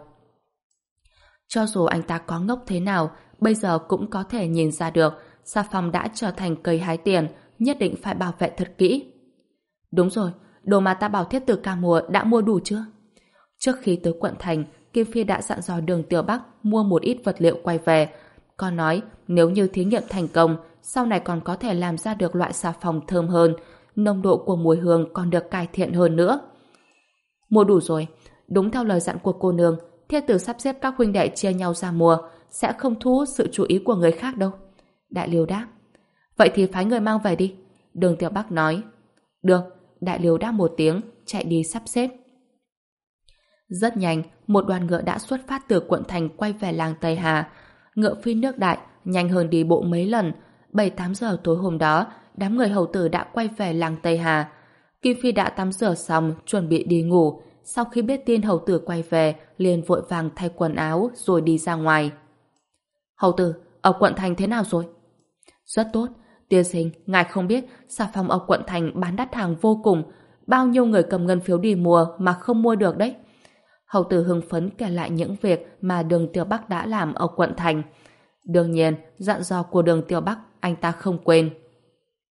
Cho dù anh ta có ngốc thế nào, bây giờ cũng có thể nhìn ra được xà phòng đã trở thành cây hái tiền, nhất định phải bảo vệ thật kỹ. Đúng rồi, đồ mà ta bảo thiết từ ca mùa đã mua đủ chưa? Trước khi tới quận thành, Kim Phi đã dặn dò Đường Tiểu Bắc mua một ít vật liệu quay về. Còn nói, nếu như thí nghiệm thành công, sau này còn có thể làm ra được loại xà phòng thơm hơn, nồng độ của mùi hương còn được cải thiện hơn nữa. Mua đủ rồi, đúng theo lời dặn của cô nương, thiết tử sắp xếp các huynh đệ chia nhau ra mua, sẽ không thu hút sự chú ý của người khác đâu. Đại Liêu đáp. Vậy thì phái người mang về đi. Đường Tiểu Bắc nói. Được. Đại Liêu đáp một tiếng, chạy đi sắp xếp. Rất nhanh, một đoàn ngựa đã xuất phát từ quận thành quay về làng Tây Hà. Ngựa phi nước đại, nhanh hơn đi bộ mấy lần. Bảy tám giờ tối hôm đó, đám người hầu tử đã quay về làng Tây Hà. Kim Phi đã tắm rửa xong, chuẩn bị đi ngủ. Sau khi biết tin hầu tử quay về, liền vội vàng thay quần áo rồi đi ra ngoài. Hầu tử, ở quận thành thế nào rồi? Rất tốt. Tiên sinh, ngài không biết xà phòng ở quận thành bán đắt hàng vô cùng. Bao nhiêu người cầm ngân phiếu đi mua mà không mua được đấy. Hầu tử hưng phấn kể lại những việc mà Đường Tiểu Bắc đã làm ở quận thành. Đương nhiên, dặn dò của Đường Tiểu Bắc anh ta không quên.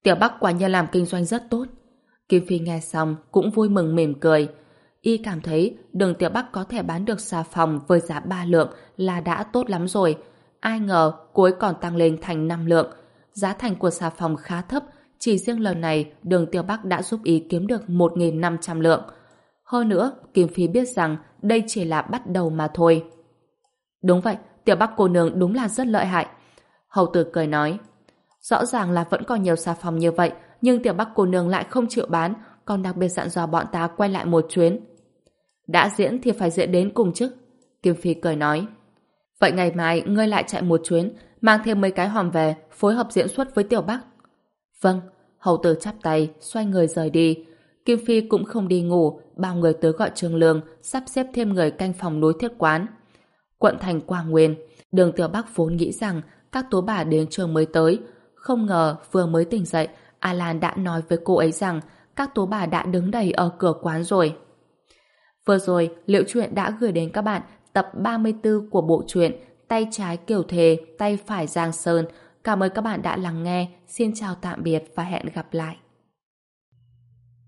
Tiểu Bắc quả nhiên làm kinh doanh rất tốt. Kim Phi nghe xong cũng vui mừng mỉm cười. Y cảm thấy đường Tiểu Bắc có thể bán được xà phòng với giá ba lượng là đã tốt lắm rồi. Ai ngờ cuối còn tăng lên thành năm lượng. Giá thành của xà phòng khá thấp, chỉ riêng lần này đường Tiểu Bắc đã giúp Y kiếm được một nghìn năm trăm lượng. Hơn nữa, Kim Phi biết rằng đây chỉ là bắt đầu mà thôi. Đúng vậy, Tiểu Bắc cô nương đúng là rất lợi hại. Hầu tử cười nói, rõ ràng là vẫn còn nhiều xà phòng như vậy, nhưng Tiểu Bắc cô nương lại không chịu bán, còn đặc biệt dặn dò bọn ta quay lại một chuyến. Đã diễn thì phải diễn đến cùng chứ. Kim Phi cười nói, vậy ngày mai ngươi lại chạy một chuyến, mang thêm mấy cái hòm về, phối hợp diễn xuất với Tiểu Bắc. Vâng. Hầu tử chắp tay, xoay người rời đi. Kim Phi cũng không đi ngủ, bao người tới gọi Trương Lương, sắp xếp thêm người canh phòng núi Thiết Quán. Quận thành Quang Nguyên, đường Tiểu Bắc vốn nghĩ rằng các tố bà đến trường mới tới. Không ngờ vừa mới tỉnh dậy, Alan đã nói với cô ấy rằng các tố bà đã đứng đầy ở cửa quán rồi. Vừa rồi, Liệu Truyện đã gửi đến các bạn tập ba mươi tư của bộ truyện Tay trái Kiều Thề, tay phải Giang Sơn. Cảm ơn các bạn đã lắng nghe. Xin chào tạm biệt và hẹn gặp lại.